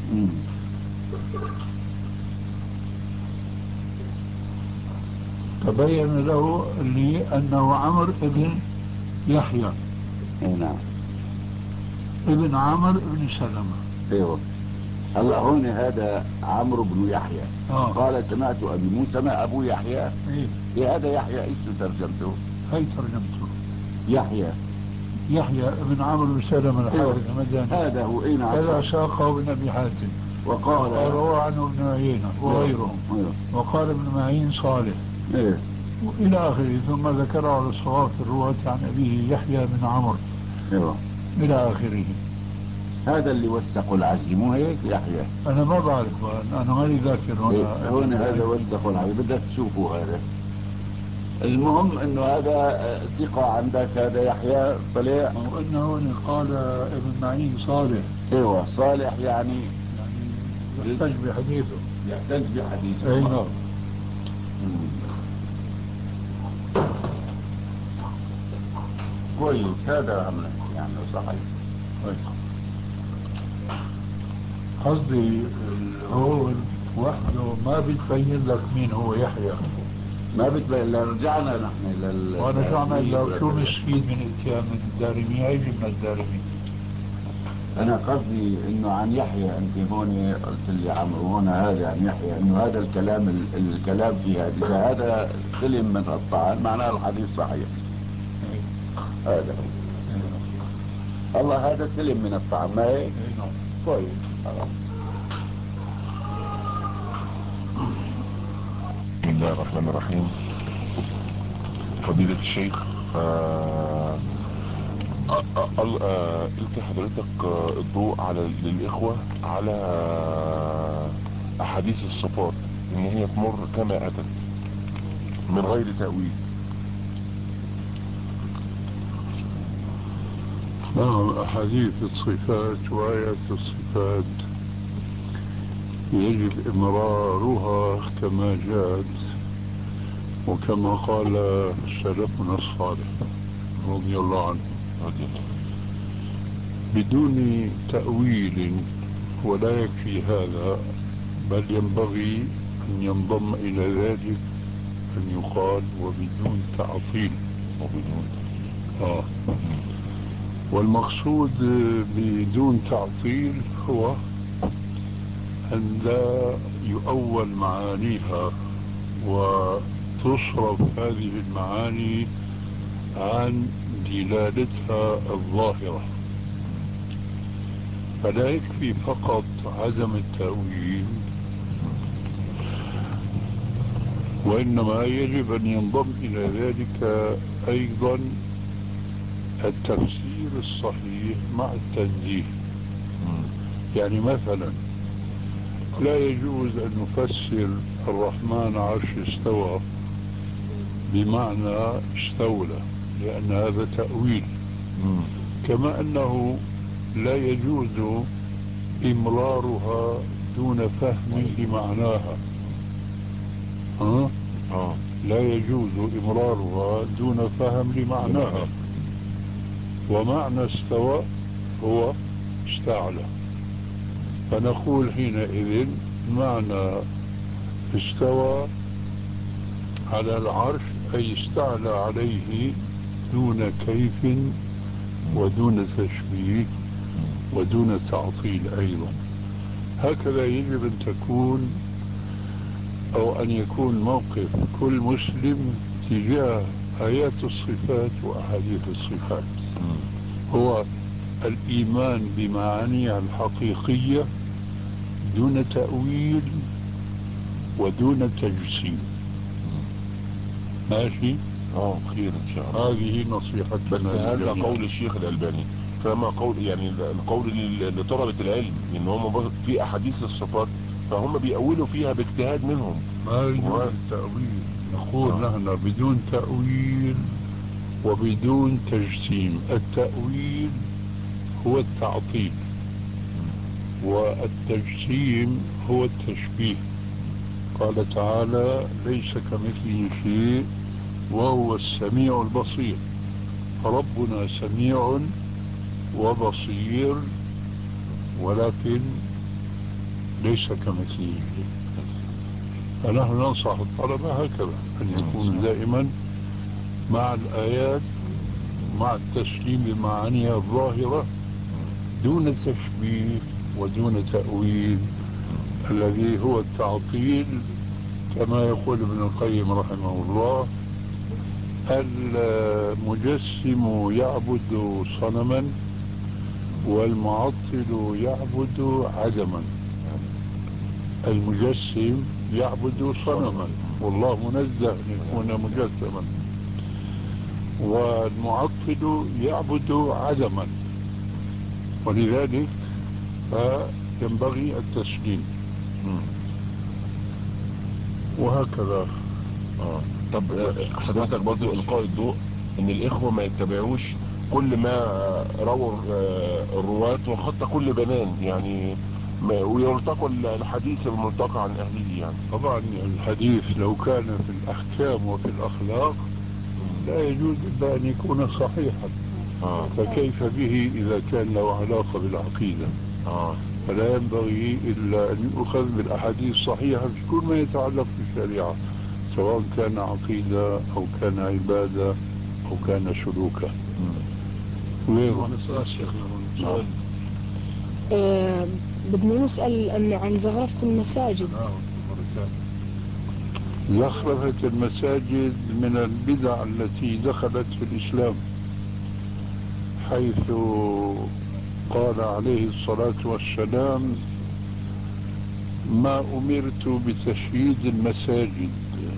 تبين له لي أنه عمرو ابن يحيى. نعم. ابن عمرو ابن سلمة. ايوه. هلا هون هذا عمرو بن يحيى. قال سمعت ابي. مو سمع ابو يحيى. إيه هذا يحيى ايش ترجمته؟ هي ترجمته يحيى ابن عمرو بن سلمة الحارث الهمداني. هذا هو. اين هذا ساقه ابن ابي حاتم وقال روى عنه ابن عيينة وغيرهم وقال ابن معين صالح إلى آخره. ثم ذكره على الصواب في الرواة عن أبيه يحيى بن عمرو إلى آخره. هذا اللي وثقوا العزي مو هيك يحيى؟ أنا ما بعرف أنا مالي ذاكر هون هذا وثقوا العزي بدك تشوفوا هذا. المهم انه هذا ثقة عندك. هذا يحيى طلع وانه هون قال ابن معين صالح. ايوه صالح يعني يحتج بحديثه. اي نعم. كويس. هذا عمله يعني صحيح. قصدي هون وحده ما بتبين لك مين هو يحيى. ما بتبين. رجعنا نحن وانا شو عمل لو شو مستفيد من اتيان من الدارمي. هاي جبنا الدارمي. انا قصدي انه عن يحيى. انت هون قلت لي عمرو هون هذا عن يحيى انه هذا الكلام في هذا. اذا هذا سلم من الطعن معناه الحديث صحيح. هذا الله هذا سلم من الطعام ما هيك؟ كويس خلاص. بسم الله الرحمن الرحيم. فضيلة الشيخ القي حضرتك الضوء على للإخوة على أحاديث الصفات إن هي تمر كما أتت من غير تأويل. نعم، أحاديث الصفات وآيات الصفات يجب إمرارها كما جاءت وكما قال سلفنا الصالح رضي الله عنه بدون تأويل. ولا يكفي هذا، بل ينبغي أن ينضم إلى ذلك أن يقال وبدون تعطيل. والمقصود بدون تعطيل هو أن لا يؤول معانيها وتصرف هذه المعاني عن دلالتها الظاهرة. فلا يكفي فقط عدم التأويل، وإنما يجب أن ينضم إلى ذلك أيضا التفسير الصحيح مع التنزيه. يعني مثلا لا يجوز أن نفسر الرحمن عرش استوى بمعنى استولى، لأن هذا تأويل. كما أنه لا يجوز إمرارها دون فهم لمعناها. لا يجوز إمرارها دون فهم لمعناها. ومعنى استوى هو استعلى، فنقول حينئذ معنى استوى على العرش أي استعلى عليه دون كيف ودون تشبيه ودون تعطيل أيضا. هكذا يجب أن تكون أو أن يكون موقف كل مسلم تجاه آيات الصفات وأحاديث الصفات، هو الإيمان بمعانيها الحقيقية دون تأويل ودون تجسيم. ماشي؟ خير ان شاء الله. هذه نصيحتنا. بس هذا قول الشيخ الألباني، كما قول يعني القول لطلبة العلم ان هم في احاديث الصفات فهم بيأولوا فيها باجتهاد منهم. ما يجوز التأويل. نقول نحن بدون تأويل وبدون تجسيم. التأويل هو التعطيل والتجسيم هو التشبيه. قال تعالى ليس كمثله شيء وهو السميع البصير. ربنا سميع وبصير ولكن ليس كمثله شيء. فنحن ننصح الطلبة هكذا أن يكونوا دائما مع الآيات مع التسليم بمعانيها الظاهرة دون تشبيه ودون تأويل الذي هو التعطيل. كما يقول ابن القيم رحمه الله المجسم يعبد صنما والمعطل يعبد عدما. المجسم يعبد صنما والله منزه أن يكون مجسما، والمعطل يعبد عدما، ولذلك فينبغي التسليم وهكذا. طب حضرتك برضو إلقاء الضوء ان الاخوة ما يتبعوش كل ما روى الرواة وخط كل بنان يعني ويلتقوا الحديث الملتقى عن اهله. يعني طبعا الحديث لو كان في الاحكام وفي الاخلاق لا يجوز الا ان يكون صحيحا. فكيف به اذا كان له علاقة بالعقيدة؟ فلا ينبغي الا ان يؤخذ بالاحاديث الصحيحة في كل ما يتعلق بالشريعة، سواء كان عقيدة او كان عبادة او كان سلوكا. بدنا نسأل أنه عن زخرفة المساجد. زخرفة المساجد من البدع التي دخلت في الإسلام. حيث قال عليه الصلاة والسلام: ما أمرت بتشييد المساجد.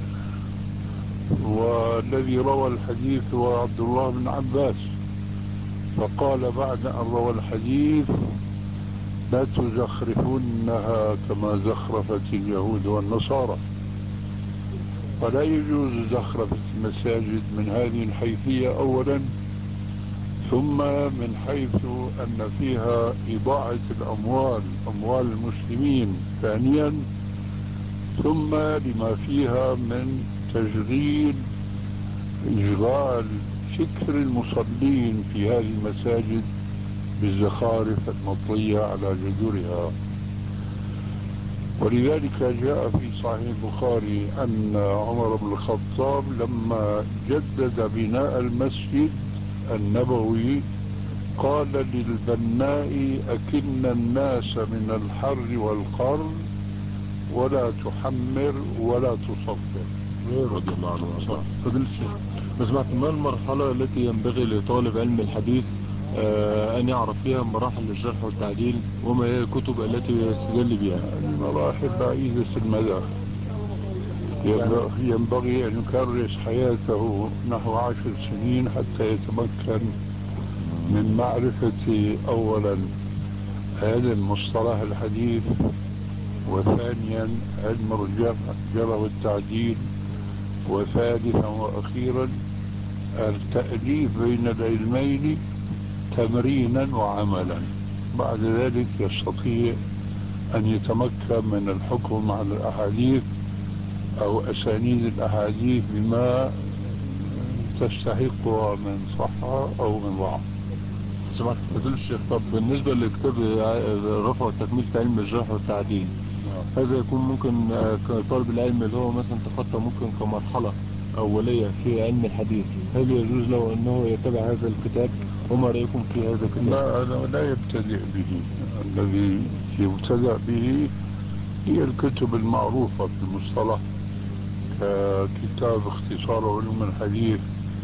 والذي روى الحديث هو عبد الله بن عباس، فقال بعد أن روى الحديث: لا تزخرفونها كما زخرفت اليهود والنصارى. فلا يجوز زخرفة المساجد من هذه الحيثية أولا، ثم من حيث أن فيها إضاعة الأموال، أموال المسلمين ثانيا، ثم لما فيها من تشغيل إشغال فكر المصلين في هذه المساجد بالزخارف المطلية على جذورها. ولذلك جاء في صحيح البخاري أن عمر بن الخطاب لما جدد بناء المسجد النبوي قال للبناء: أكن الناس من الحر والقر ولا تحمر ولا تصفر. رضي الله عنه وارضاه. فضيلة الشيخ، سمعت ما المرحلة التي ينبغي لطالب علم الحديث أن يعرف فيها مراحل الجرح والتعديل، وما هي الكتب التي يستدل بها؟ المراحل بعيدة المدى، ينبغي أن يكرس حياته نحو 10 سنين حتى يتمكن من معرفة أولا علم مصطلح الحديث، وثانيا علم الجرح والتعديل، وثالثا وأخيرا التأليف بين العلمين تمرينا وعملا. بعد ذلك يستطيع أن يتمكن من الحكم على الأحاديث أو أسانيد الأحاديث بما تستحقها من صحة أو من ضعف. سمعت فضيلة الشيخ، طب بالنسبة لكتاب رفع وتكميل في علم الجرح والتعديل، هذا يكون ممكن كطالب العلم اللي هو مثلا تخطى ممكن كمرحلة أولية في علم الحديث، هل يجوز له أنه يتبع هذا الكتاب؟ وما رأيكم في هذا الكتاب؟ لا، هذا لا يبتدئ به. الذي يبتدأ به هي الكتب المعروفة في المصطلح، ككتاب اختصار علوم الحديث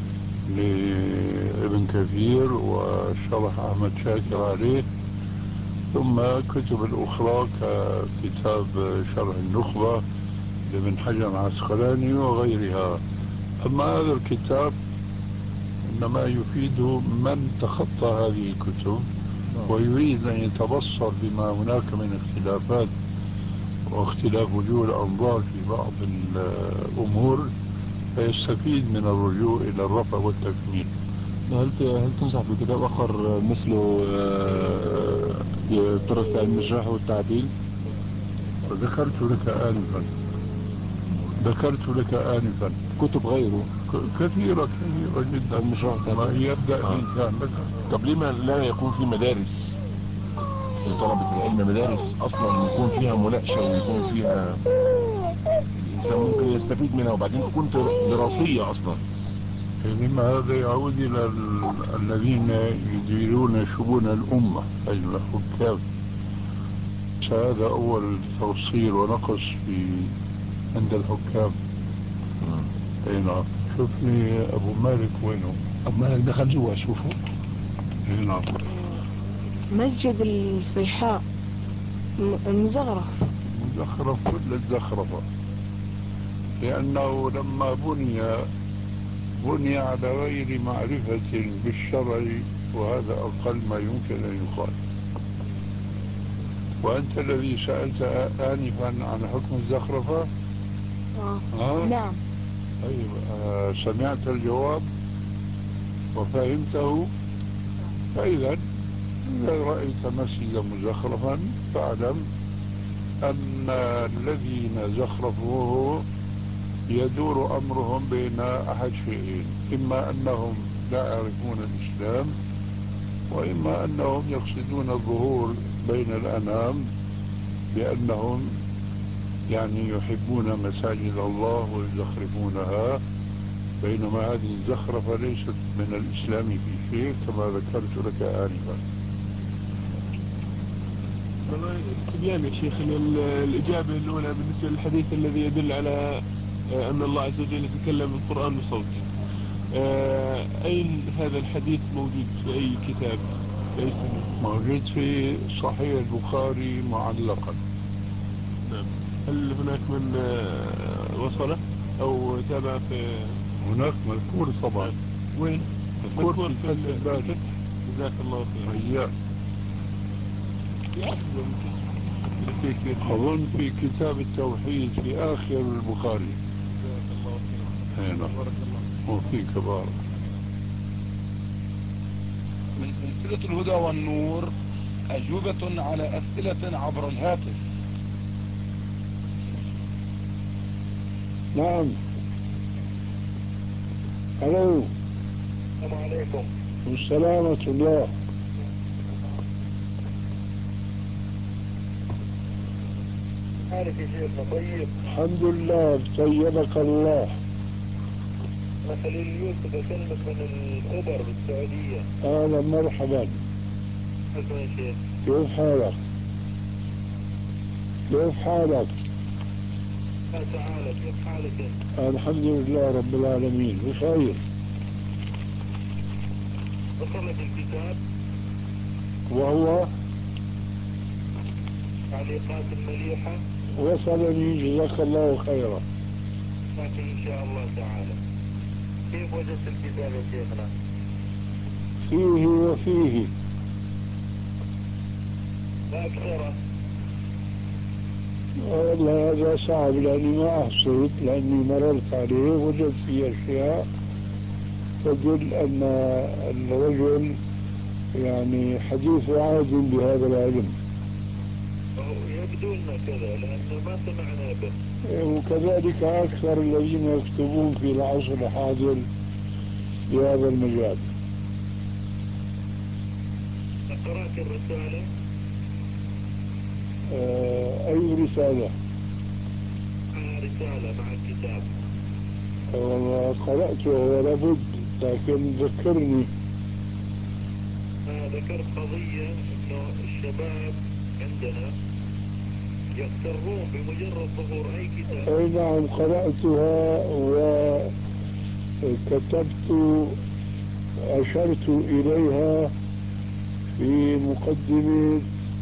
لابن كثير وشرح أحمد شاكر عليه، ثم كتب الأخرى ككتاب شرح النخبة لابن حجر العسقلاني وغيرها. أما هذا الكتاب إنما يفيد من تخطى هذه الكتب ويريد أن يتبصر بما هناك من اختلافات واختلاف وجوه الأنظار في بعض الأمور، فيستفيد من الرجوع إلى الرفع والتكميل. هل تنصح بكتاب آخر مثله يدرس في علم الجرح والتعديل؟ ذكرت لك آنفا كتب غيره كثيرة جدا، ما يبدأ الإنسان. طب لما لا يكون في مدارس لطلبة العلم، مدارس أصلا يكون فيها مناقشة ويكون فيها الإنسان ممكن يستفيد منها، وبعدين تكون دراسية أصلا؟ لما هذا يعود إلى الذين يديرون شؤون الأمة أي الحكام. هذا أول توصيل ونقص عند الحكام. اي نعم. شوف لي أبو مالك وينه؟ أبو مالك دخل جوا شوفه. اي نعم. مسجد الفيحاء مزخرف كل الزخرفة، لأنه لما بني على غير معرفة بالشرع، وهذا أقل ما يمكن أن يقال. وأنت الذي سألت آنفا عن حكم الزخرفة. نعم. طيب، سمعت الجواب وفهمته. فإذا رأيت مسجدا مزخرفا فاعلم أن الذين زخرفوه يدور أمرهم بين أحد شيئين: إما أنهم لا يعرفون الإسلام، وإما أنهم يقصدون الظهور بين الأنام بأنهم يعني يحبون مساجد الله ويزخرفونها، بينما هذه الزخرفة ليست من الإسلام في شيء كما ذكرت لك آنفا. والله استبيان يا شيخ، الإجابة الأولى بالنسبة للحديث الذي يدل على أن الله عز وجل يتكلم بالقرآن بصوت، أين هذا الحديث موجود في أي كتاب؟ في أي سنة؟ موجود في صحيح البخاري معلقا. نعم. هل هناك من وصله أو تابع في؟ هناك مذكور طبعا. وين؟ مذكور في الفتح الباري. جزاك الله خير. هيا. يمكن أظن في كتاب التوحيد في آخر البخاري. جزاك الله خير. هنا. بارك الله. وفيك بارك. من سلسلة الهدى والنور أجوبة على أسئلة عبر الهاتف. نعم. الو. السلام عليكم. والسلام ورحمة الله. عارف يا شيخنا طيب؟ الحمد لله طيبك الله. أنا خليل يوسف أكلمك من الخبر بالسعودية. أهلا مرحبا. شكرا يا شيخ. كيف حالك؟ كيف حالك؟ تعالى كيف حالك انت؟ الحمد لله رب العالمين بخير. وصلك الكتاب وهو تعليقات المليحة؟ وصلني جزاك الله خيرا. لكن ان شاء الله تعالى. كيف وجدت الكتاب يا شيخنا؟ فيه وفيه. لا أكثر. والله هذا صعب لأني ما أحصيت، لأني مررت عليه وجدت فيه أشياء تدل أن الرجل يعني حديث عهد بهذا العلم. يبدو لنا كذا لأنه ما سمعنا به. وكذلك أكثر الذين يكتبون في العصر الحاضر بهذا المجال. قرأت الرسالة؟ أي رسالة؟ رسالة مع الكتاب. والله قرأتها ولا بد، لكن ذكرني. ذكرت قضية انه الشباب عندنا يغترون بمجرد ظهور اي كتاب. اي نعم قرأتها وكتبت أشرت إليها في مقدمة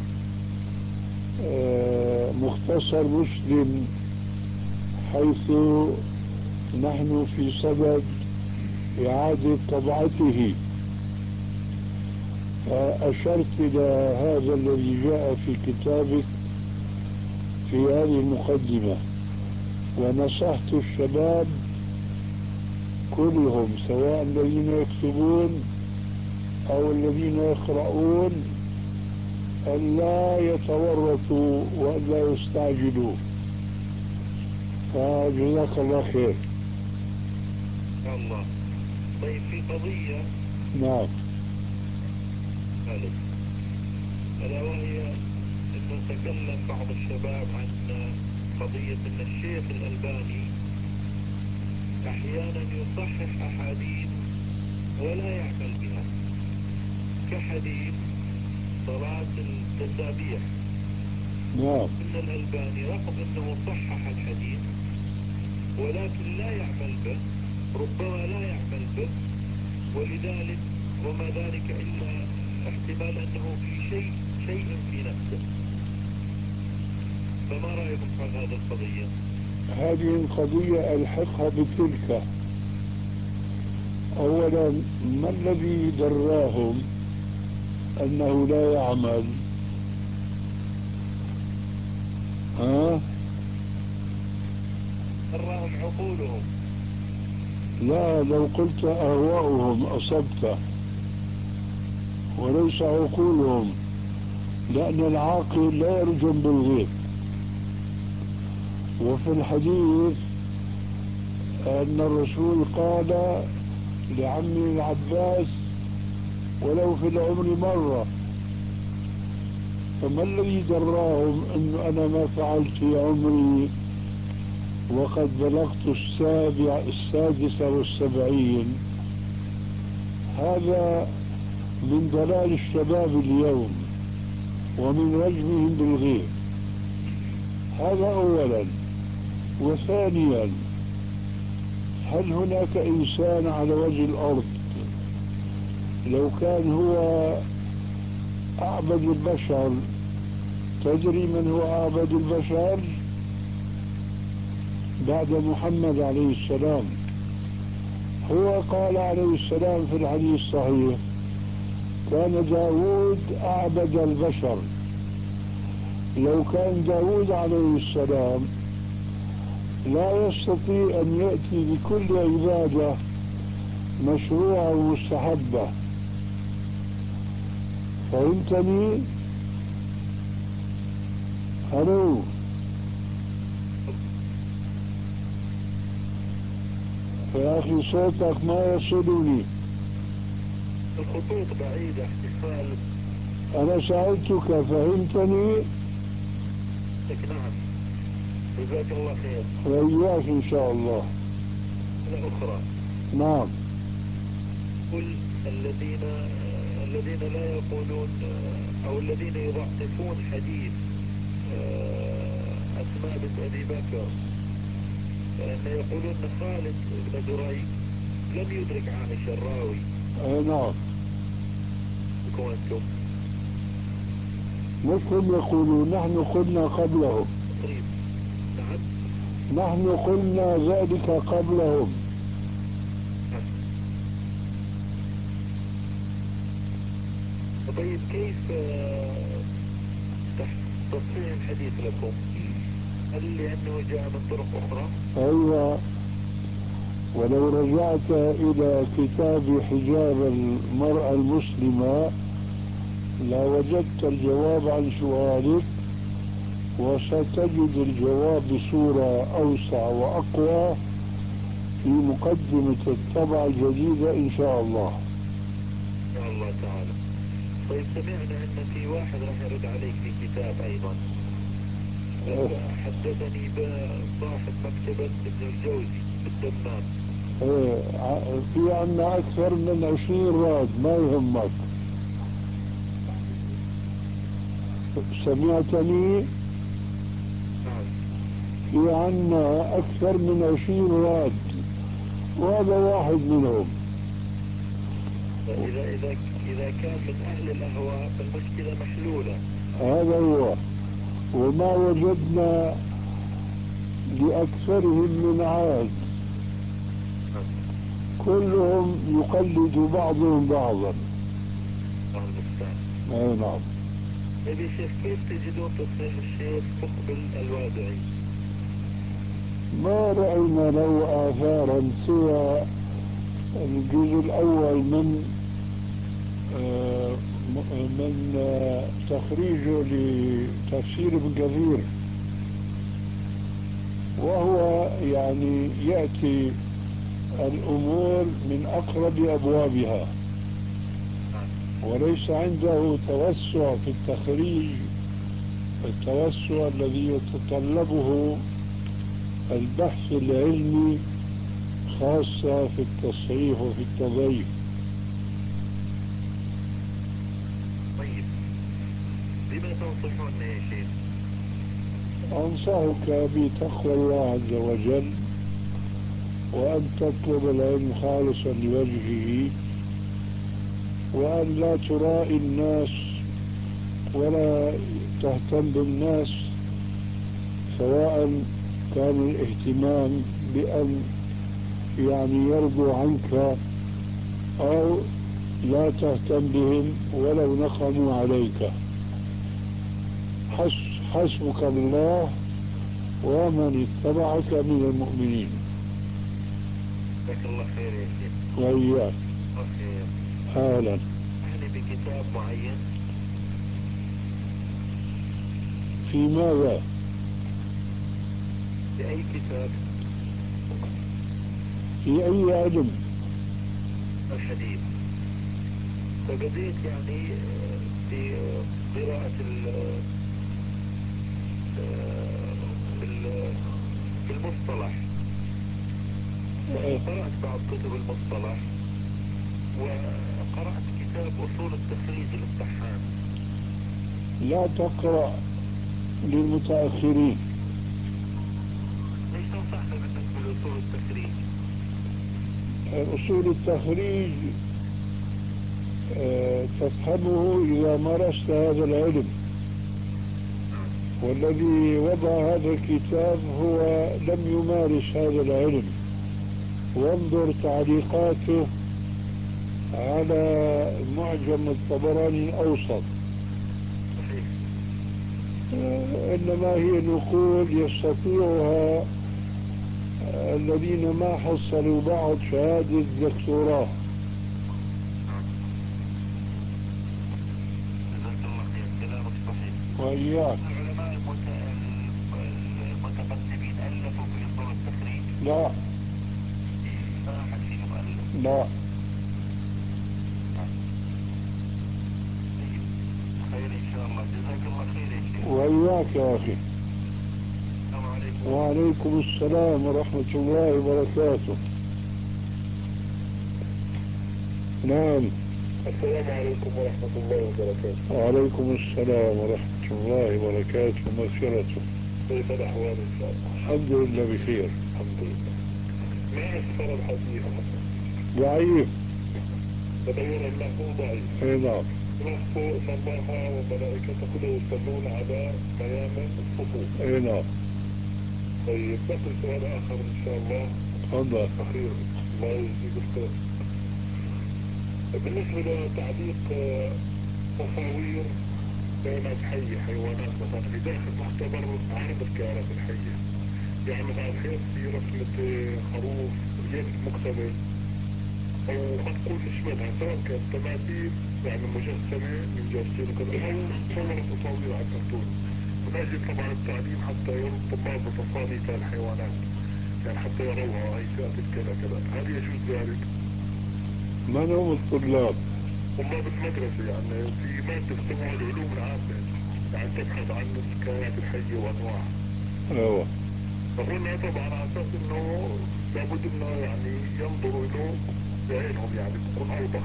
مختصر مسلم، حيث نحن في صدد إعادة طبعته، فأشرت إلى هذا الذي جاء في كتابك في هذه المقدمة، ونصحت الشباب كلهم سواء الذين يكتبون أو الذين يقرؤون أن لا يتورطوا وأن لا يستعجلوا. فجزاك الله خير. الله. طيب في قضية. نعم. ألا وهي أنه تكلم بعض الشباب عن قضية أن الشيخ الألباني أحيانا يصحح أحاديث ولا يعمل بها، كحديث صلاة التسابيح. نعم. إن الألباني رغم أنه صحح الحديث ولكن لا يعمل به، ربما لا يعمل به، ولذلك وما ذلك إلا احتمال أنه في شيء في نفسه. فما رأيكم عن هذه القضية؟ هذه القضية ألحقها بتلك. أولا، ما الذي دراهم أنه لا يعمل؟ دراهم عقولهم. لا، لو قلت أهواؤهم أصبت، وليس عقولهم، لأن العاقل لا يرجم بالغيب. وفي الحديث أن الرسول قال لعمي العباس ولو في العمر مرة. فما الذي دراهم أن أنا ما فعلت في عمري وقد بلغت السادسة والسبعين؟ هذا من ضلال الشباب اليوم ومن رجمهم بالغيب. هذا أولا. وثانيا، هل هناك إنسان على وجه الأرض لو كان هو أعبد البشر، تدري من هو أعبد البشر بعد محمد عليه السلام؟ هو قال عليه السلام في الحديث الصحيح: كان داود أعبد البشر. لو كان داود عليه السلام لا يستطيع أن يأتي بكل عبادة مشروعة ومستحبة. فهمتني؟ ألو؟ يا أخي صوتك ما يصلني. الخطوط بعيدة احتفال. أنا سألتك فهمتني؟ نعم، جزاك الله خير. وإياك إن شاء الله. الأخرى نعم. كل الذين لا يقولون أو الذين يضعفون حديث أسماء بنت أبي بكر، فإن يقولون خالد بن دريد لم يدرك عائشة الراوي. نعم. أنتم مش هم يقولون، نحن قلنا قبلهم. طيب. نعم، نحن قلنا ذلك قبلهم. طيب كيف تصحيح الحديث لكم؟ هل لأنه جاء من طرق أخرى؟ أيوة، ولو رجعت إلى كتاب حجاب المرأة المسلمة لوجدت الجواب عن سؤالك، وستجد الجواب بصورة أوسع وأقوى في مقدمة الطبعة الجديدة إن شاء الله. إن شاء الله تعالى. طيب سمعنا أن في واحد راح يرد عليك في كتاب أيضا. حدثني بصاحب مكتبة ابن الجوزي بالدمام. في عنا أكثر من 20 راد، ما يهمك. سمعتني؟ نعم. في عنا أكثر من 20 راد، وهذا واحد منهم. إذا كان من أهل الأهواء فالمشكلة محلولة. هذا هو، وما وجدنا لأكثرهم من عاد، كلهم يقلد بعضهم بعضا. نعم. طيب يا شيخ، كيف تجدون تصحيح الشيخ مقبل الوادعي؟ ما رأينا له آثارا سوى الجزء الأول من تخريجه لتفسير ابن كثير، وهو يعني يأتي الأمور من أقرب أبوابها، وليس عنده توسع في التخريج، التوسع الذي يتطلبه البحث العلمي خاصة في التصحيح وفي التضعيف. طيب بما تنصحون يا شيخ؟ أنصحك بتقوى الله عز وجل، وأن تطلب العلم خالصا لوجهه، وأن لا ترائي الناس ولا تهتم بالناس، سواء كان الاهتمام بأن يعني يرضوا عنك أو لا تهتم بهم ولو نقموا عليك. حسبك الله ومن اتبعك من المؤمنين. جزاك الله خير يا شيخ. وإياك. خير. أهلا. يعني بكتاب معين؟ في ماذا؟ بأي كتاب؟ في أي علم؟ الحديث. فبديت يعني في قراءة المصطلح. قرأت بعض كتب المصطلح، وقرأت كتاب أصول التخريج للطحان. لا تقرأ للمتأخرين. ليش تنصحنا بالنسبة لأصول التخريج؟ أصول التخريج تفهمه إذا مارست هذا العلم، والذي وضع هذا الكتاب هو لم يمارس هذا العلم. وانظر تعليقاته على معجم الطبراني الأوسط، إنما هي نقول يستطيعها الذين ما حصلوا بعض شهادة دكتوراه. وإياك. العلماء المتقدمين ألفوا في أصول التخريج؟ لا ما أحد فيهم ألف؟ لا. خير إن شاء الله، جزاك الله خير يا شيخ. وإياك يا أخي. السلام عليكم. وعليكم السلام ورحمة الله وبركاته. نعم. السلام عليكم ورحمة الله وبركاته. وعليكم السلام ورحمة الله وبركاته ومغفرته. كيف الأحوال إن شاء الله؟ الحمد لله بخير. الحمد لله. ما أكثر الحديث؟ ضعيف. تبين أنه ضعيف. اي نعم. نص إن الله وملائكته يصلون على قيام الصفوف. اي نعم. طيب بقي سؤال آخر إن شاء الله. تفضل. أخير الله يجزيك الخير. بالنسبة لتعليق تصاوير كائنات حية، حيوانات مثلا في داخل مختبر عرض الكائنات الحية، يعني مثلا الحين في رسمة خروف يد مكتمل أو قد نقول نشبهها، سواء كانت تماثيل يعني مجسمة من جالسين وكذا، أو صور تصاوير على الكرتون، من أجل طبعا التعليم حتى يرى الطلاب بتصانيف الحيوانات، يعني حتى يروها هي فئة كذا كذا. هل يجوز ذلك؟ من هم الطلاب؟ طلاب المدرسة، يعني في مادة تسمى العلوم العامة، يعني تبحث عن الكائنات الحية وأنواعها. ايوه. فهنا طبعا على أساس إنه لابد إنه يعني ينظروا له بعينهم، يعني تكون أوضح.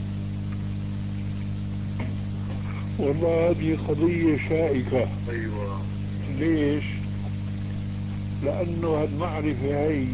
والله هذه قضية شائكة. أيوة. ليش؟ لأنه هالمعرفة هي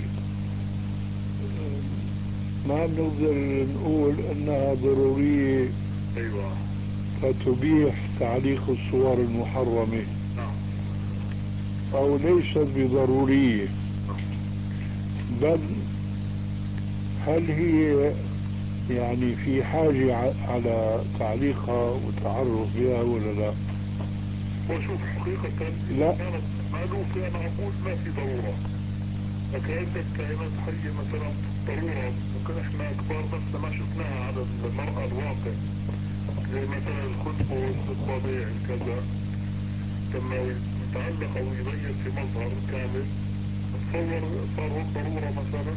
ما بنقدر نقول انها ضرورية. أيوة. فتبيح تعليق الصور المحرمة. نعم. او ليست بضرورية، بل هل هي يعني في حاجة على تعليقها وتعرف بها ولا لا؟ وشوف حقيقة لا. كانت مألوفة، أنا أقول ما في ضرورة، لكن عندك كائنات حية مثلا ضرورة ممكن احنا كبار بس ما شفناها على المرأة الواقع، زي مثلا الخنفس الطبيعي كذا، لما يتعلق او يبين في مظهر كامل تصور صار ضرورة مثلا.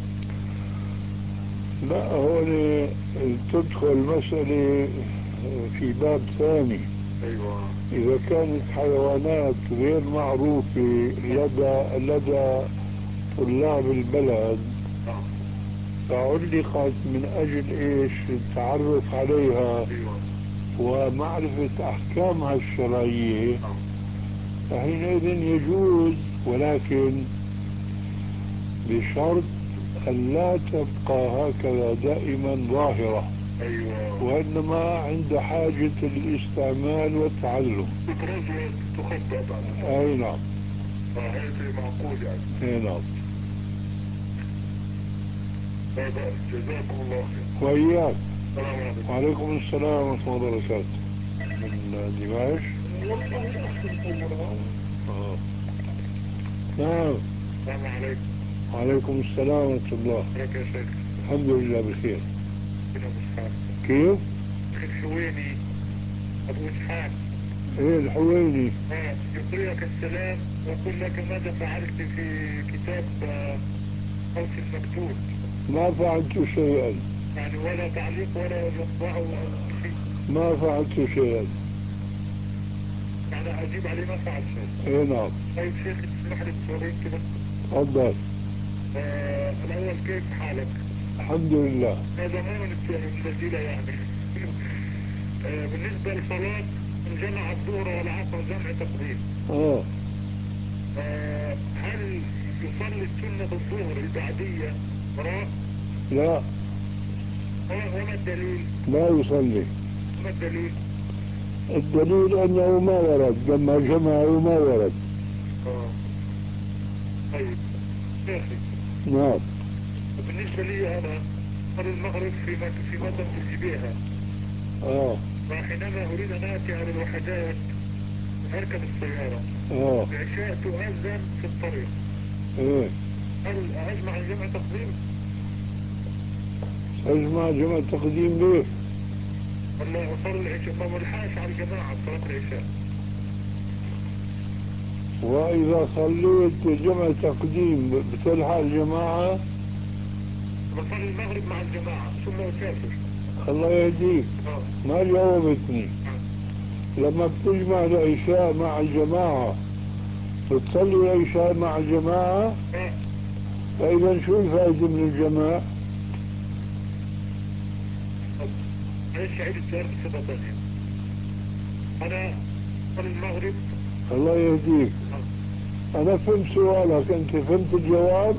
لا، هون تدخل المسألة في باب ثاني. ايوه. إذا كانت حيوانات غير معروفة لدى طلاب البلد فعلقت من أجل إيش؟ التعرف عليها ومعرفة أحكامها الشرعية، فحينئذ يجوز، ولكن بشرط أن لا تبقى هكذا دائما ظاهرة. ايوه. وإنما عند حاجة الاستعمال والتعلم تخبأ بعد. أي نعم. هذا معقول يعني. أي نعم. هذا جزاكم الله خير. وإياك. السلام عليكم. وعليكم السلام ورحمة الله وبركاته. من دمشق. نعم. السلام عليكم. وعليكم السلام ورحمة الله. كيف يا شيخ؟ الحمد لله بخير. كيف؟ كيف؟ الحويني أبو إسحاق. ايه الحويني. يقرئك السلام ويقول لك ماذا فعلت في كتاب قوس المكتوب؟ ما فعلت شيئا. يعني ولا تعليق ولا يطبع ولا شيء. ما فعلت شيئا. يعني أجيب عليه ما فعل شيء. ايه نعم. طيب شيخ تسمح لي بسؤالين كده؟ تفضل. الأول كيف حالك؟ الحمد لله. هذا مو من النزيلة يعني. بالنسبة للصلاة جمع الظهر والعصر جمع تقديم. هل يصلي السنة الظهر البعدية وراء؟ لا. وما الدليل؟ لا يصلي. ما الدليل؟ الدليل أنه ما ورد، لما جمعوا ما ورد. طيب شيخي. نعم. بالنسبة لي أنا صلي المغرب في مدن الجبيهة. وحينما أريد أن آتي على الوحدات أركب السيارة. العشاء تؤذن في الطريق. هل أجمع الجمع تقديم؟ أجمع جمع تقديم ليه؟ ولا أصلي العشاء؟ ما ملحقش على الجماعة صلاة العشاء. وإذا صليت جمع تقديم بتلحق الجماعة؟ بصلي المغرب مع الجماعة ثم أسافر. الله يهديك. ما جاوبتني. لما بتجمع العشاء مع الجماعة بتصلي العشاء مع الجماعة؟ فإذا شو الفائدة من الجماعة؟ معلش عيد السؤال بصفة ثانية. أنا صلي المغرب. الله يهديك. أنا فهمت سؤالك، أنت فهمت الجواب؟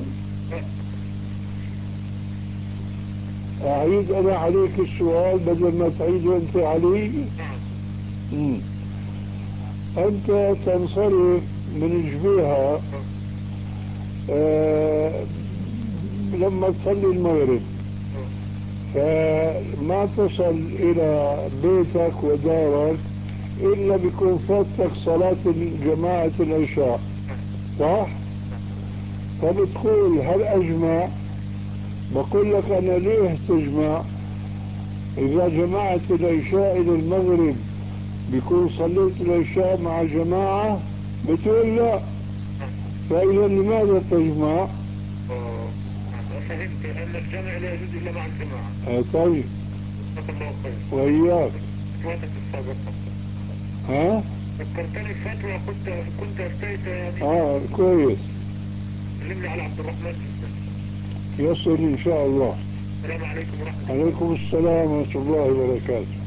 أعيد أنا عليك السؤال بدل ما تعيده أنت علي. أنت تنصرف من جبيهة لما تصلي المغرب، فما تصل إلى بيتك ودارك إلا بيكون فاتك صلاة جماعة العشاء، صح؟ فبتقول هل أجمع؟ بقول لك أنا ليه تجمع؟ إذا جمعت العشاء إلى المغرب بيكون صليت العشاء مع جماعة، بتقول لا، فإذا لماذا تجمع؟ فهمت أن الجمع لا يجوز إلا مع الجماعة. طيب. الله خير. وإياك. فتواتك السابقة. ذكرتني فتوى كنت أفتيت يعني. كويس. كلمني على عبد الرحمن يصل إن شاء الله. السلام عليكم ورحمة الله. عليكم السلام ورحمة الله وبركاته.